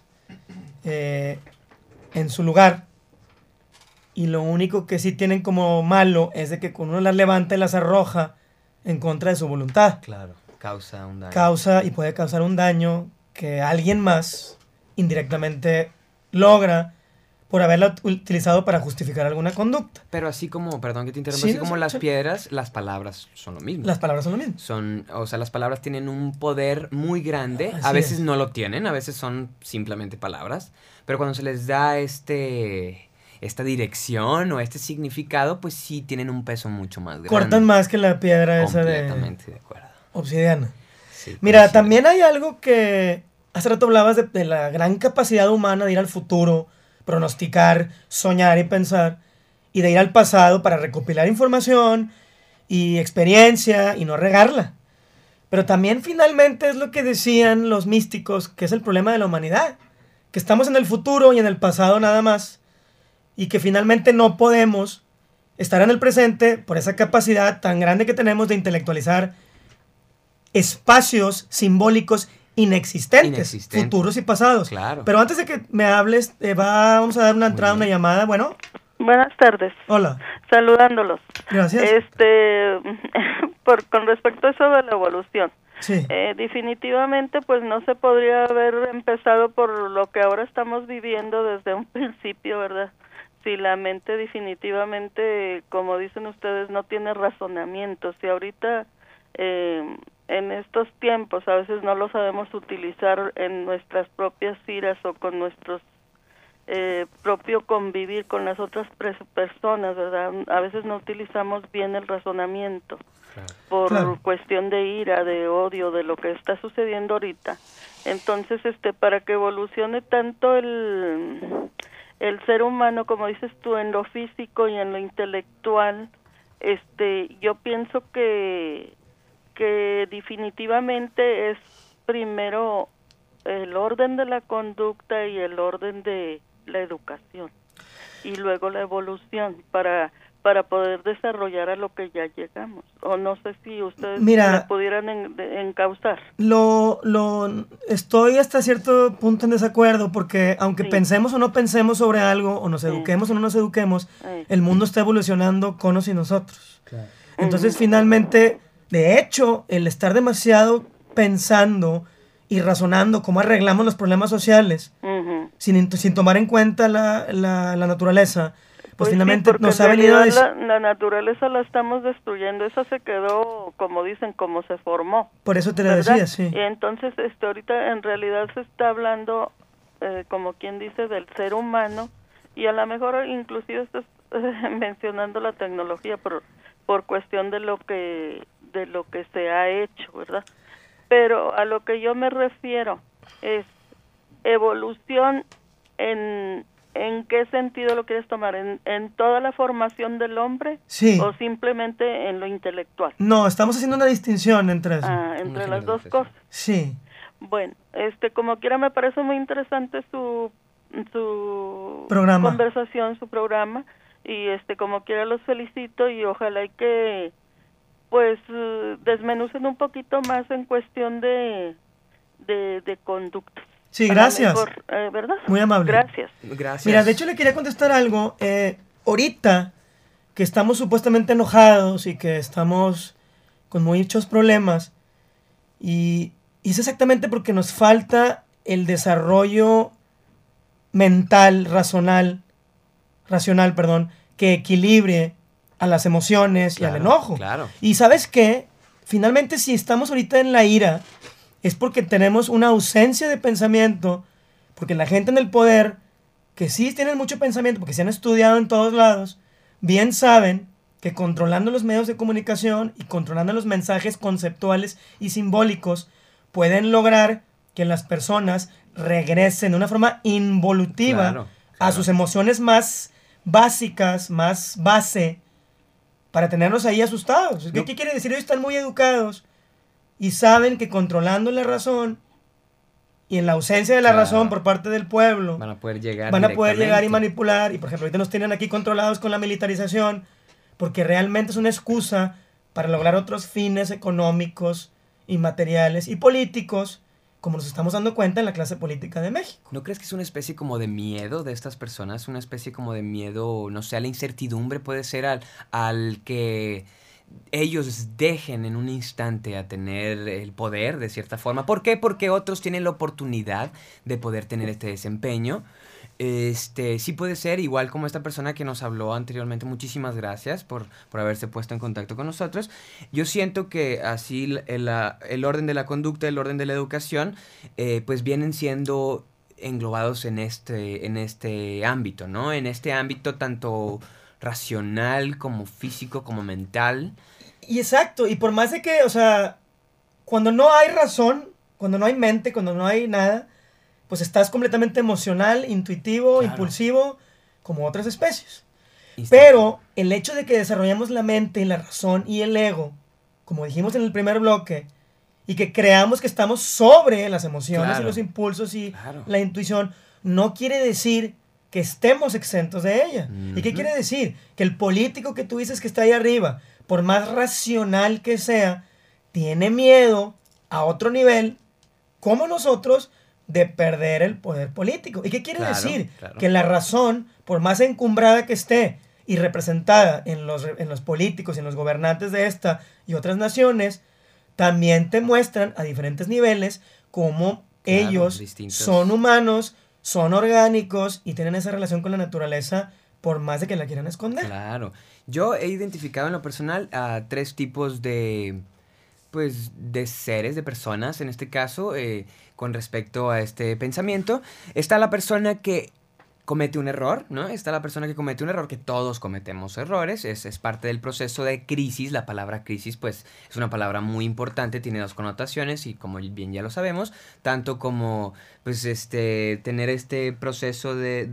en su lugar. Y lo único que sí tienen como malo es de que cuando uno las levanta y las arroja en contra de su voluntad. Claro, causa un daño. Causa y puede causar un daño que alguien más indirectamente logra por haberla utilizado para justificar alguna conducta. Pero así como, perdón que te interrumpa, Sí, así no, como sí, las sí. piedras, las palabras son lo mismo. Las palabras son lo mismo. O sea, las palabras tienen un poder muy grande. Así A veces es. no lo tienen, a veces son simplemente palabras. Pero cuando se les da esta dirección o este significado, pues sí tienen un peso mucho más grande. Cortan más que la piedra esa de Completamente de acuerdo. obsidiana. Sí, Mira, coincido. también hay algo que hace rato hablabas de la gran capacidad humana de ir al futuro, pronosticar, soñar y pensar, y de ir al pasado para recopilar información y experiencia y no regarla. Pero también finalmente es lo que decían los místicos, que es el problema de la humanidad, que estamos en el futuro y en el pasado nada más, y que finalmente no podemos estar en el presente por esa capacidad tan grande que tenemos de intelectualizar espacios simbólicos inexistentes, futuros y pasados. Claro. Pero antes de que me hables, vamos a dar una entrada, una llamada. Bueno, Buenas tardes, hola, saludándolos. gracias. Con respecto a eso de la evolución, Sí, definitivamente pues no se podría haber empezado por lo que ahora estamos viviendo desde un principio, ¿verdad? Si la mente definitivamente, como dicen ustedes, no tiene razonamiento, si ahorita en estos tiempos a veces no lo sabemos utilizar en nuestras propias iras o con nuestros propio convivir con las otras personas, ¿verdad? A veces no utilizamos bien el razonamiento por Claro. cuestión de ira, de odio, de lo que está sucediendo ahorita. Entonces, para que evolucione tanto el ser humano, como dices tú, en lo físico y en lo intelectual, yo pienso que definitivamente es primero el orden de la conducta y el orden de la educación y luego la evolución para poder desarrollar a lo que ya llegamos. O no sé si ustedes Mira, me pudieran encauzar. lo estoy hasta cierto punto en desacuerdo porque aunque Sí. pensemos o no pensemos sobre algo, o nos eduquemos o no nos eduquemos, el mundo está evolucionando con o sin nosotros. Entonces, finalmente, de hecho, el estar demasiado pensando y razonando cómo arreglamos los problemas sociales, Ujú. sin tomar en cuenta la naturaleza, pues sí, finalmente porque nos en ha venido a decir... realidad la naturaleza la estamos destruyendo. Esa se quedó, como dicen, como se formó. Por eso te lo ¿verdad? decía, sí. Y entonces, ahorita en realidad se está hablando, como quien dice, del ser humano, y a lo mejor inclusive estás mencionando la tecnología por cuestión de lo que se ha hecho, ¿verdad? Pero a lo que yo me refiero es evolución ¿en qué sentido lo quieres tomar? ¿En toda la formación del hombre? Sí. ¿O simplemente en lo intelectual? No, estamos haciendo una distinción entre eso. Entre Una las dos generalización. cosas. Sí. Bueno, como quiera me parece muy interesante su Programa. conversación, su programa, y como quiera los felicito y ojalá y que pues desmenucen un poquito más en cuestión de conductas. Sí, A lo gracias. mejor, ¿verdad? Muy amable. Gracias. Gracias. Mira, de hecho le quería contestar algo. Ahorita que estamos supuestamente enojados y que estamos con muchos problemas, y es exactamente porque nos falta el desarrollo mental, racional, que equilibre a las emociones y al Claro, enojo. claro. Y ¿sabes qué? Finalmente, si estamos ahorita en la ira, es porque tenemos una ausencia de pensamiento, porque la gente en el poder, que sí tienen mucho pensamiento, porque se han estudiado en todos lados, bien saben que controlando los medios de comunicación y controlando los mensajes conceptuales y simbólicos pueden lograr que las personas regresen de una forma involutiva Claro. a sus emociones más básicas, más base, para tenerlos ahí asustados. ¿Qué quiere decir? Ellos están muy educados y saben que controlando la razón y en la ausencia de la Claro. razón por parte del pueblo, Van a poder llegar van a poder llegar y directamente. manipular. Y por ejemplo, ahorita nos tienen aquí controlados con la militarización, porque realmente es una excusa para lograr otros fines económicos y materiales y políticos, como nos estamos dando cuenta en la clase política de México. ¿No crees que es una especie como de miedo de estas personas? Una especie como de miedo, no sé, a la incertidumbre, puede ser al que ellos dejen en un instante a tener el poder de cierta forma. ¿Por qué? Porque otros tienen la oportunidad de poder tener este desempeño. Sí puede ser, igual como esta persona que nos habló anteriormente. Muchísimas gracias por haberse puesto en contacto con nosotros. Yo siento que así el orden de la conducta, el orden de la educación, pues vienen siendo englobados en este ámbito, ¿no? En este ámbito tanto racional como físico como mental. Y exacto, y por más de que, o sea, cuando no hay razón, cuando no hay mente, cuando no hay nada, pues estás completamente emocional, intuitivo, Claro. impulsivo, como otras especies. Instinto. Pero el hecho de que desarrollemos la mente y la razón y el ego, como dijimos en el primer bloque, y que creamos que estamos sobre las emociones Claro. y los impulsos y Claro. la intuición, no quiere decir que estemos exentos de ella. ¿Y qué Ujú. quiere decir? Que el político que tú dices que está ahí arriba, por más racional que sea, tiene miedo a otro nivel, como nosotros, de perder el poder político. ¿Y qué quiere Claro, decir? claro. Que la razón, por más encumbrada que esté y representada en los políticos y en los gobernantes de esta y otras naciones, también te muestran a diferentes niveles cómo Claro, ellos distintos. son humanos, son orgánicos y tienen esa relación con la naturaleza por más de que la quieran esconder. Claro. Yo he identificado en lo personal a 3 tipos de, pues, de seres, de personas, en este caso, con respecto a este pensamiento. Está la persona que comete un error, ¿no? Está la persona que comete un error, que todos cometemos errores, es parte del proceso de crisis. La palabra crisis, pues, es una palabra muy importante, tiene 2 connotaciones y como bien ya lo sabemos, tanto como, pues, tener este proceso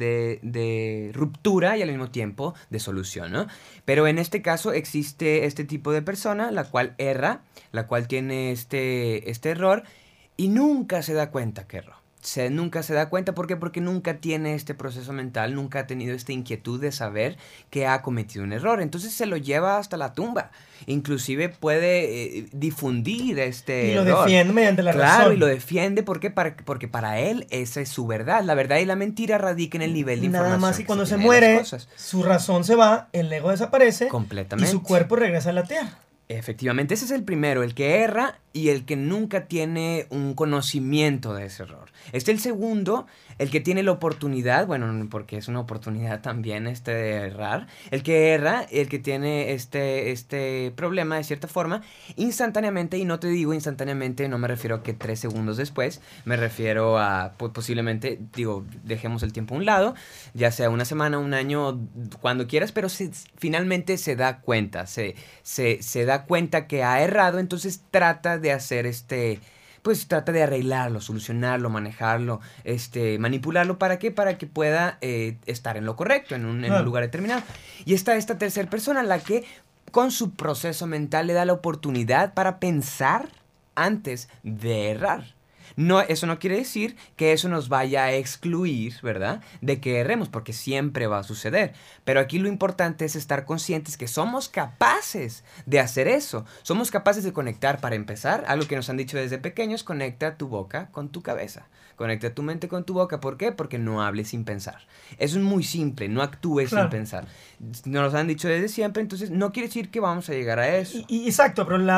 de ruptura y al mismo tiempo de solución, ¿no? Pero en este caso existe este tipo de persona, la cual erra, la cual tiene este error y nunca se da cuenta que erró. Nunca se da cuenta, ¿por qué? Porque nunca tiene este proceso mental, nunca ha tenido esta inquietud de saber que ha cometido un error. Entonces se lo lleva hasta la tumba. Inclusive puede difundir este Y lo error. defiende mediante la Claro, razón. y lo defiende porque para él esa es su verdad. La verdad y la mentira radican en el nivel de información. Nada más y que cuando se tiene de las muere, cosas. su razón se va, el ego desaparece Completamente. y su cuerpo regresa a la tierra. Efectivamente, ese es el primero, el que erra y el que nunca tiene un conocimiento de ese error. El segundo, el que tiene la oportunidad, bueno, porque es una oportunidad también de errar, el que erra, el que tiene este problema de cierta forma, instantáneamente, y no te digo instantáneamente, no me refiero a que 3 segundos después, me refiero a posiblemente, dejemos el tiempo a un lado, ya sea una semana, un año, cuando quieras, pero finalmente se da cuenta, se da cuenta que ha errado, entonces trata de hacer pues trata de arreglarlo, solucionarlo, manejarlo, manipularlo. ¿Para qué? Para que pueda estar en lo correcto, en un lugar determinado. Y está esta tercera persona, la que con su proceso mental le da la oportunidad para pensar antes de errar. No, eso no quiere decir que eso nos vaya a excluir, ¿verdad? De que erremos, porque siempre va a suceder. Pero aquí lo importante es estar conscientes que somos capaces de hacer eso. Somos capaces de conectar, para empezar, algo que nos han dicho desde pequeños: conecta tu boca con tu cabeza. Conecta tu mente con tu boca. ¿Por qué? Porque no hables sin pensar. Eso es muy simple, no actúes Claro. sin pensar. Nos lo han dicho desde siempre, entonces no quiere decir que vamos a llegar a eso. Exacto, pero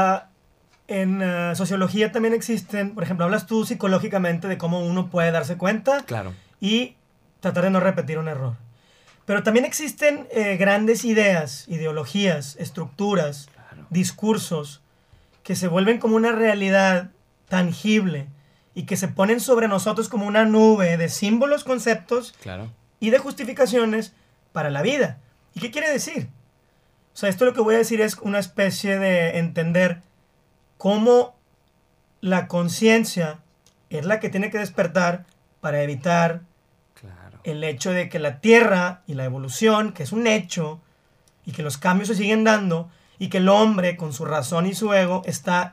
en sociología también existen, por ejemplo, hablas tú psicológicamente de cómo uno puede darse cuenta Claro. y tratar de no repetir un error. Pero también existen grandes ideas, ideologías, estructuras, discursos que se vuelven como una realidad tangible y que se ponen sobre nosotros como una nube de símbolos, conceptos Claro. y de justificaciones para la vida. ¿Y qué quiere decir? O sea, esto lo que voy a decir es una especie de entender cómo la conciencia es la que tiene que despertar para evitar Claro. el hecho de que la Tierra y la evolución, que es un hecho, y que los cambios se siguen dando, y que el hombre, con su razón y su ego, está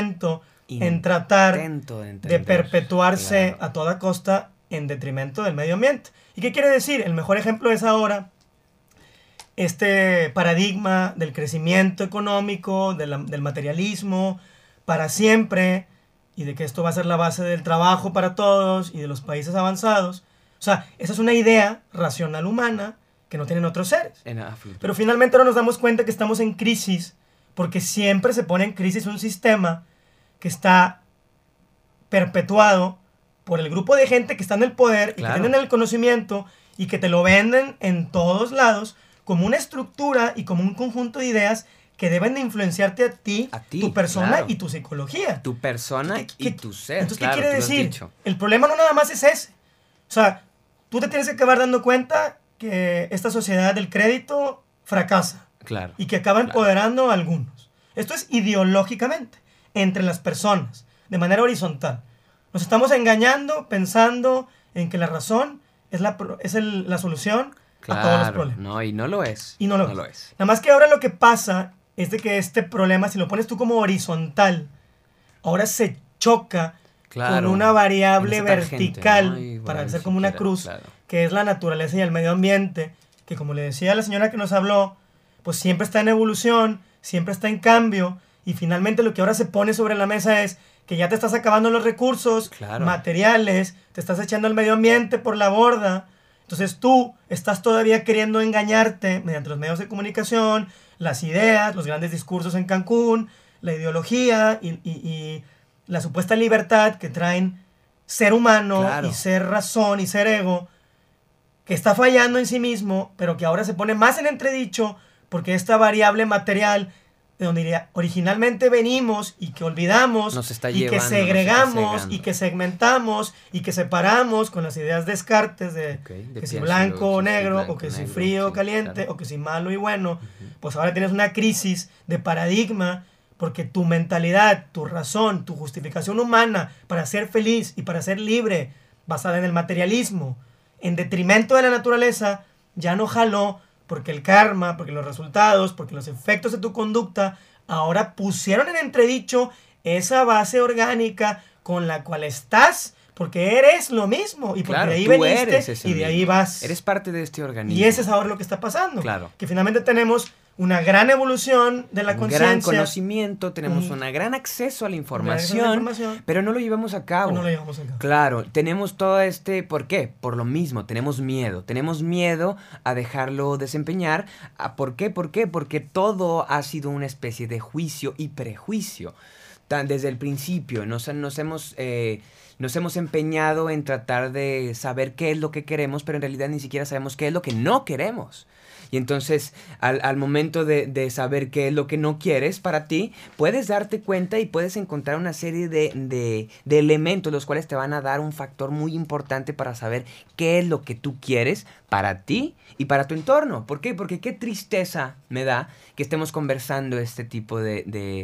en tratar Intento de de entender. perpetuarse Claro. a toda costa en detrimento del medio ambiente. ¿Y qué quiere decir? El mejor ejemplo es ahora este paradigma del crecimiento económico, del materialismo, para siempre, y de que esto va a ser la base del trabajo para todos y de los países avanzados. O sea, esa es una idea racional humana que no tienen otros seres. En absoluto. Pero finalmente ahora nos damos cuenta que estamos en crisis porque siempre se pone en crisis un sistema que está perpetuado por el grupo de gente que está en el poder y Claro. que tienen el conocimiento y que te lo venden en todos lados como una estructura y como un conjunto de ideas que deben de influenciarte a ti, tu persona claro. y tu psicología. Tu persona y tu ser. Entonces, claro, ¿qué quiere tú lo has decir? dicho. El problema no nada más es ese. O sea, tú te tienes que acabar dando cuenta que esta sociedad del crédito fracasa Claro. y que acaba Claro. empoderando a algunos. Esto es ideológicamente, entre las personas, de manera horizontal. Nos estamos engañando pensando en que la razón es la solución a todos los Claro. problemas. No, y no lo es. Y no lo lo es. es. Nada más que ahora lo que pasa es de que este problema, si lo pones tú como horizontal, ahora se choca Claro. con una variable En esa tangente, vertical, ¿no? Y, para bueno, ser ni como una siquiera, cruz, claro. que es la naturaleza y el medio ambiente, que como le decía la señora que nos habló, pues siempre está en evolución, siempre está en cambio, y finalmente lo que ahora se pone sobre la mesa es que ya te estás acabando los recursos Claro. materiales, te estás echando el medio ambiente por la borda, entonces tú estás todavía queriendo engañarte mediante los medios de comunicación, las ideas, los grandes discursos en Cancún, la ideología y la supuesta libertad que traen ser humano Claro. y ser razón y ser ego, que está fallando en sí mismo, pero que ahora se pone más en entredicho porque esta variable material de donde originalmente venimos y que olvidamos Nos está y que llevando, nos está segregamos cegando. y que segmentamos y que separamos con las ideas Descartes de Ok, de que si piénsalo, blanco o si sí, negro blanco, o que si negro, frío o sí, caliente claro. o que si malo y bueno, pues ahora tienes una crisis de paradigma porque tu mentalidad, tu razón, tu justificación humana para ser feliz y para ser libre, basada en el materialismo, en detrimento de la naturaleza, ya no jaló porque el karma, porque los resultados, porque los efectos de tu conducta ahora pusieron en entredicho esa base orgánica con la cual estás, porque eres lo mismo y porque Claro, de ahí tú eres veniste ese y de ahí mismo. vas. Eres parte de este organismo. Y ese es ahora lo que está pasando. Claro. Que finalmente tenemos una gran evolución de la un gran conciencia. conocimiento, tenemos Un- un gran acceso a la gran información, acceso a la información. pero no lo llevamos a cabo. No lo llevamos a cabo. Claro, tenemos todo ¿por qué? Por lo mismo, tenemos miedo a dejarlo desempeñar. ¿Por qué? ¿Por qué? Porque todo ha sido una especie de juicio y prejuicio. Desde el principio nos hemos empeñado en tratar de saber qué es lo que queremos, pero en realidad ni siquiera sabemos qué es lo que no queremos. Y entonces, al momento de saber qué es lo que no quieres para ti, puedes darte cuenta y puedes encontrar una serie de elementos los cuales te van a dar un factor muy importante para saber qué es lo que tú quieres para ti y para tu entorno. ¿Por qué? Porque qué tristeza me da que estemos conversando este tipo de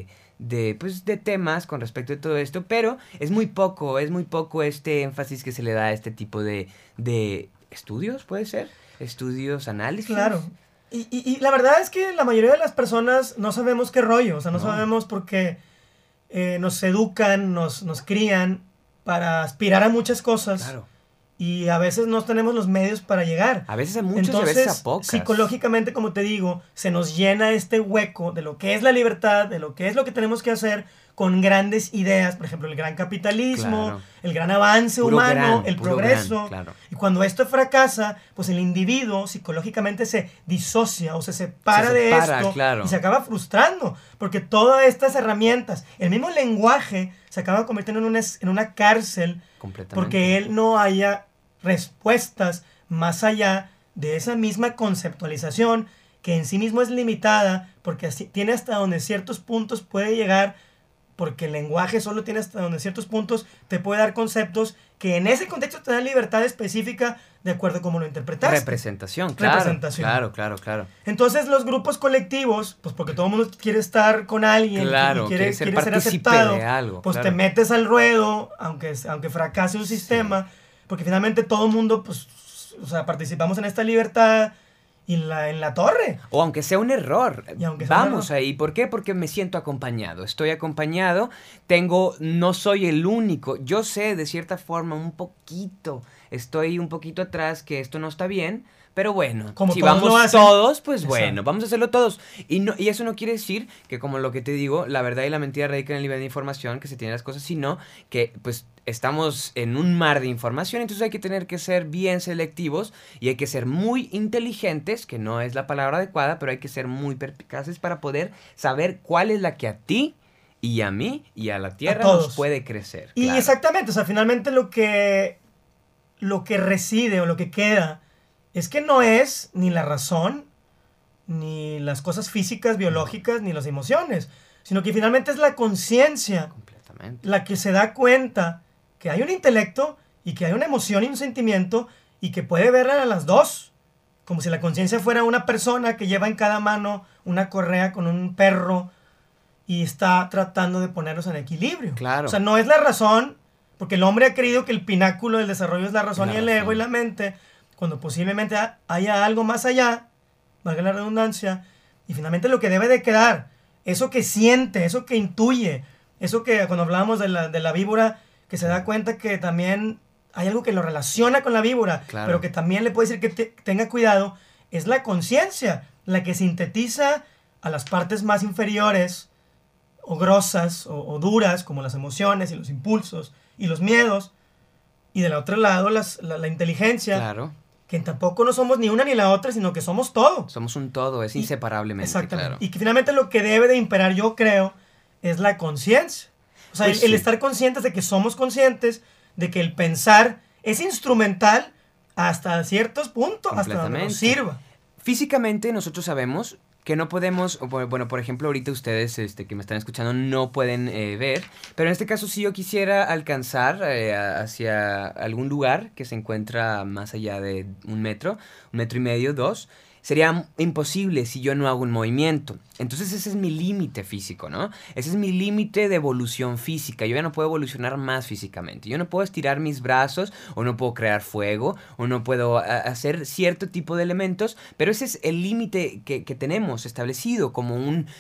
temas con respecto a todo esto, pero es muy poco este énfasis que se le da a este tipo de estudios, ¿puede ser? Estudios, análisis. Claro. Y la verdad es que la mayoría de las personas no sabemos qué rollo, o sea, no sabemos porque nos educan, nos crían para aspirar a muchas cosas. Claro. Y a veces no tenemos los medios para llegar. A veces a muchos Entonces, y a veces a pocas. psicológicamente, como te digo, se nos llena este hueco de lo que es la libertad, de lo que es lo que tenemos que hacer con grandes ideas, por ejemplo, el gran capitalismo, Claro. el gran avance Puro humano, gran, el puro progreso. gran, claro. Y cuando esto fracasa, pues el individuo psicológicamente se disocia o se separa de esto claro. y se acaba frustrando, porque todas estas herramientas, el mismo lenguaje, se acaba convirtiendo en una cárcel Completamente. porque él no haya respuestas más allá de esa misma conceptualización que en sí mismo es limitada porque así tiene hasta donde ciertos puntos puede llegar porque el lenguaje solo tiene hasta donde ciertos puntos te puede dar conceptos que en ese contexto te dan libertad específica de acuerdo a cómo lo interpretaste. Representación, claro. Claro. Entonces los grupos colectivos, pues porque todo el mundo quiere estar con alguien, Claro, y quiere ser partícipe aceptado, de algo, pues claro. te metes al ruedo, aunque fracase un sistema, porque finalmente todo el mundo, pues, o sea, participamos en esta libertad y en la torre. O aunque sea un error, Y aunque sea un vamos error. ahí. ¿Por qué? Porque me siento acompañado. Estoy acompañado, no soy el único. Yo sé de cierta forma estoy un poquito atrás que esto no está bien, pero bueno, Como si todos vamos lo hacen. todos, pues Exacto. bueno, vamos a hacerlo todos. Y eso no quiere decir que, como lo que te digo, la verdad y la mentira radican en el nivel de información, que se tienen las cosas, sino que pues estamos en un mar de información, entonces hay que tener que ser bien selectivos y hay que ser muy inteligentes, que no es la palabra adecuada, pero hay que ser muy perspicaces para poder saber cuál es la que a ti y a mí y a la Tierra todos. nos puede crecer. Y claro. exactamente, o sea, finalmente lo que reside o lo que queda es que no es ni la razón, ni las cosas físicas, biológicas, ni las emociones, sino que finalmente es la conciencia Completamente. la que se da cuenta que hay un intelecto y que hay una emoción y un sentimiento y que puede ver a las dos, como si la conciencia fuera una persona que lleva en cada mano una correa con un perro y está tratando de ponerlos en equilibrio. Claro. O sea, no es la razón, porque el hombre ha creído que el pináculo del desarrollo es la razón La y el ego razón. y la mente, cuando posiblemente haya algo más allá, valga la redundancia, y finalmente lo que debe de quedar, eso que siente, eso que intuye, eso que cuando hablábamos de la víbora, que se da cuenta que también hay algo que lo relaciona con la víbora, Claro. pero que también le puede decir que tenga cuidado, es la conciencia, la que sintetiza a las partes más inferiores o grosas o duras, como las emociones y los impulsos y los miedos, y del otro lado la inteligencia, Claro. que tampoco no somos ni una ni la otra, sino que somos todo. Somos un todo, es Y- inseparablemente, Exactamente. claro. Y que finalmente lo que debe de imperar, yo creo, es la conciencia. O sea, Pues el sí. estar conscientes de que somos conscientes, de que el pensar es instrumental hasta ciertos puntos, hasta donde nos Completamente. sirva. Físicamente nosotros sabemos que no podemos, bueno, por ejemplo, ahorita ustedes que me están escuchando no pueden ver, pero en este caso si yo quisiera alcanzar hacia algún lugar que se encuentra más allá de 1 metro, 1,5 metros, 2, sería imposible si yo no hago un movimiento. Entonces ese es mi límite físico, ¿no? Ese es mi límite de evolución física. Yo ya no puedo evolucionar más físicamente. Yo no puedo estirar mis brazos, o no puedo crear fuego, o no puedo hacer cierto tipo de elementos, pero ese es el límite que tenemos establecido como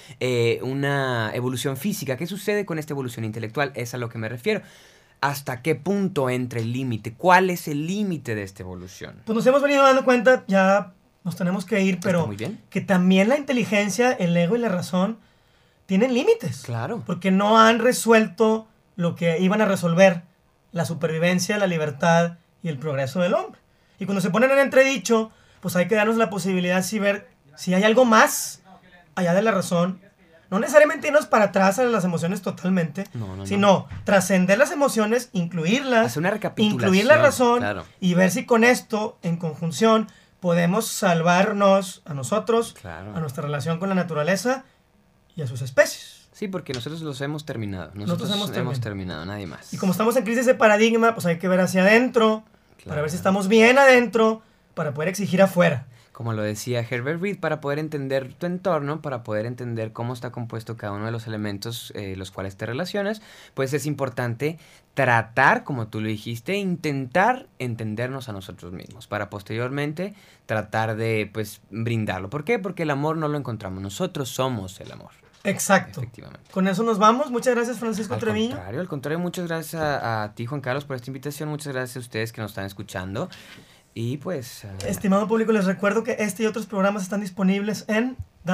una evolución física. ¿Qué sucede con esta evolución intelectual? Es a lo que me refiero. ¿Hasta qué punto entra el límite? ¿Cuál es el límite de esta evolución? Pues nos hemos venido dando cuenta, ya nos tenemos que ir, Está pero muy bien. que también la inteligencia, el ego y la razón tienen límites. Claro. Porque no han resuelto lo que iban a resolver, la supervivencia, la libertad y el progreso del hombre. Y cuando se ponen en entredicho, pues hay que darnos la posibilidad de ver si hay algo más allá de la razón. No necesariamente irnos para atrás a las emociones totalmente, No. sino trascender las emociones, incluirlas, Hacer una recapitulación. incluir la razón Claro. y ver si con esto, en conjunción, podemos salvarnos a nosotros, Claro. a nuestra relación con la naturaleza y a sus especies. Sí, porque nosotros los hemos terminado. Nosotros hemos hemos terminado, nadie más. Y como estamos en crisis de paradigma, pues hay que ver hacia adentro, para Claro. ver si estamos bien adentro, para poder exigir afuera. Como lo decía Herbert Reed, para poder entender tu entorno, para poder entender cómo está compuesto cada uno de los elementos los cuales te relacionas, pues es importante tratar, como tú lo dijiste, intentar entendernos a nosotros mismos, para posteriormente tratar de, pues, brindarlo. ¿Por qué? Porque el amor no lo encontramos, nosotros somos el amor. Exacto. Efectivamente. Con eso nos vamos. Muchas gracias, Francisco Treviño. Al contrario, muchas gracias a ti, Juan Carlos, por esta invitación, muchas gracias a ustedes que nos están escuchando. Y pues... Estimado público, les recuerdo que este y otros programas están disponibles en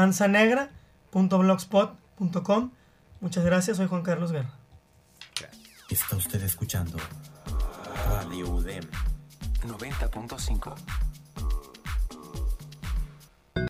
danzanegra.blogspot.com. Muchas gracias, soy Juan Carlos Guerra. Está usted escuchando Radio UDEM 90.5.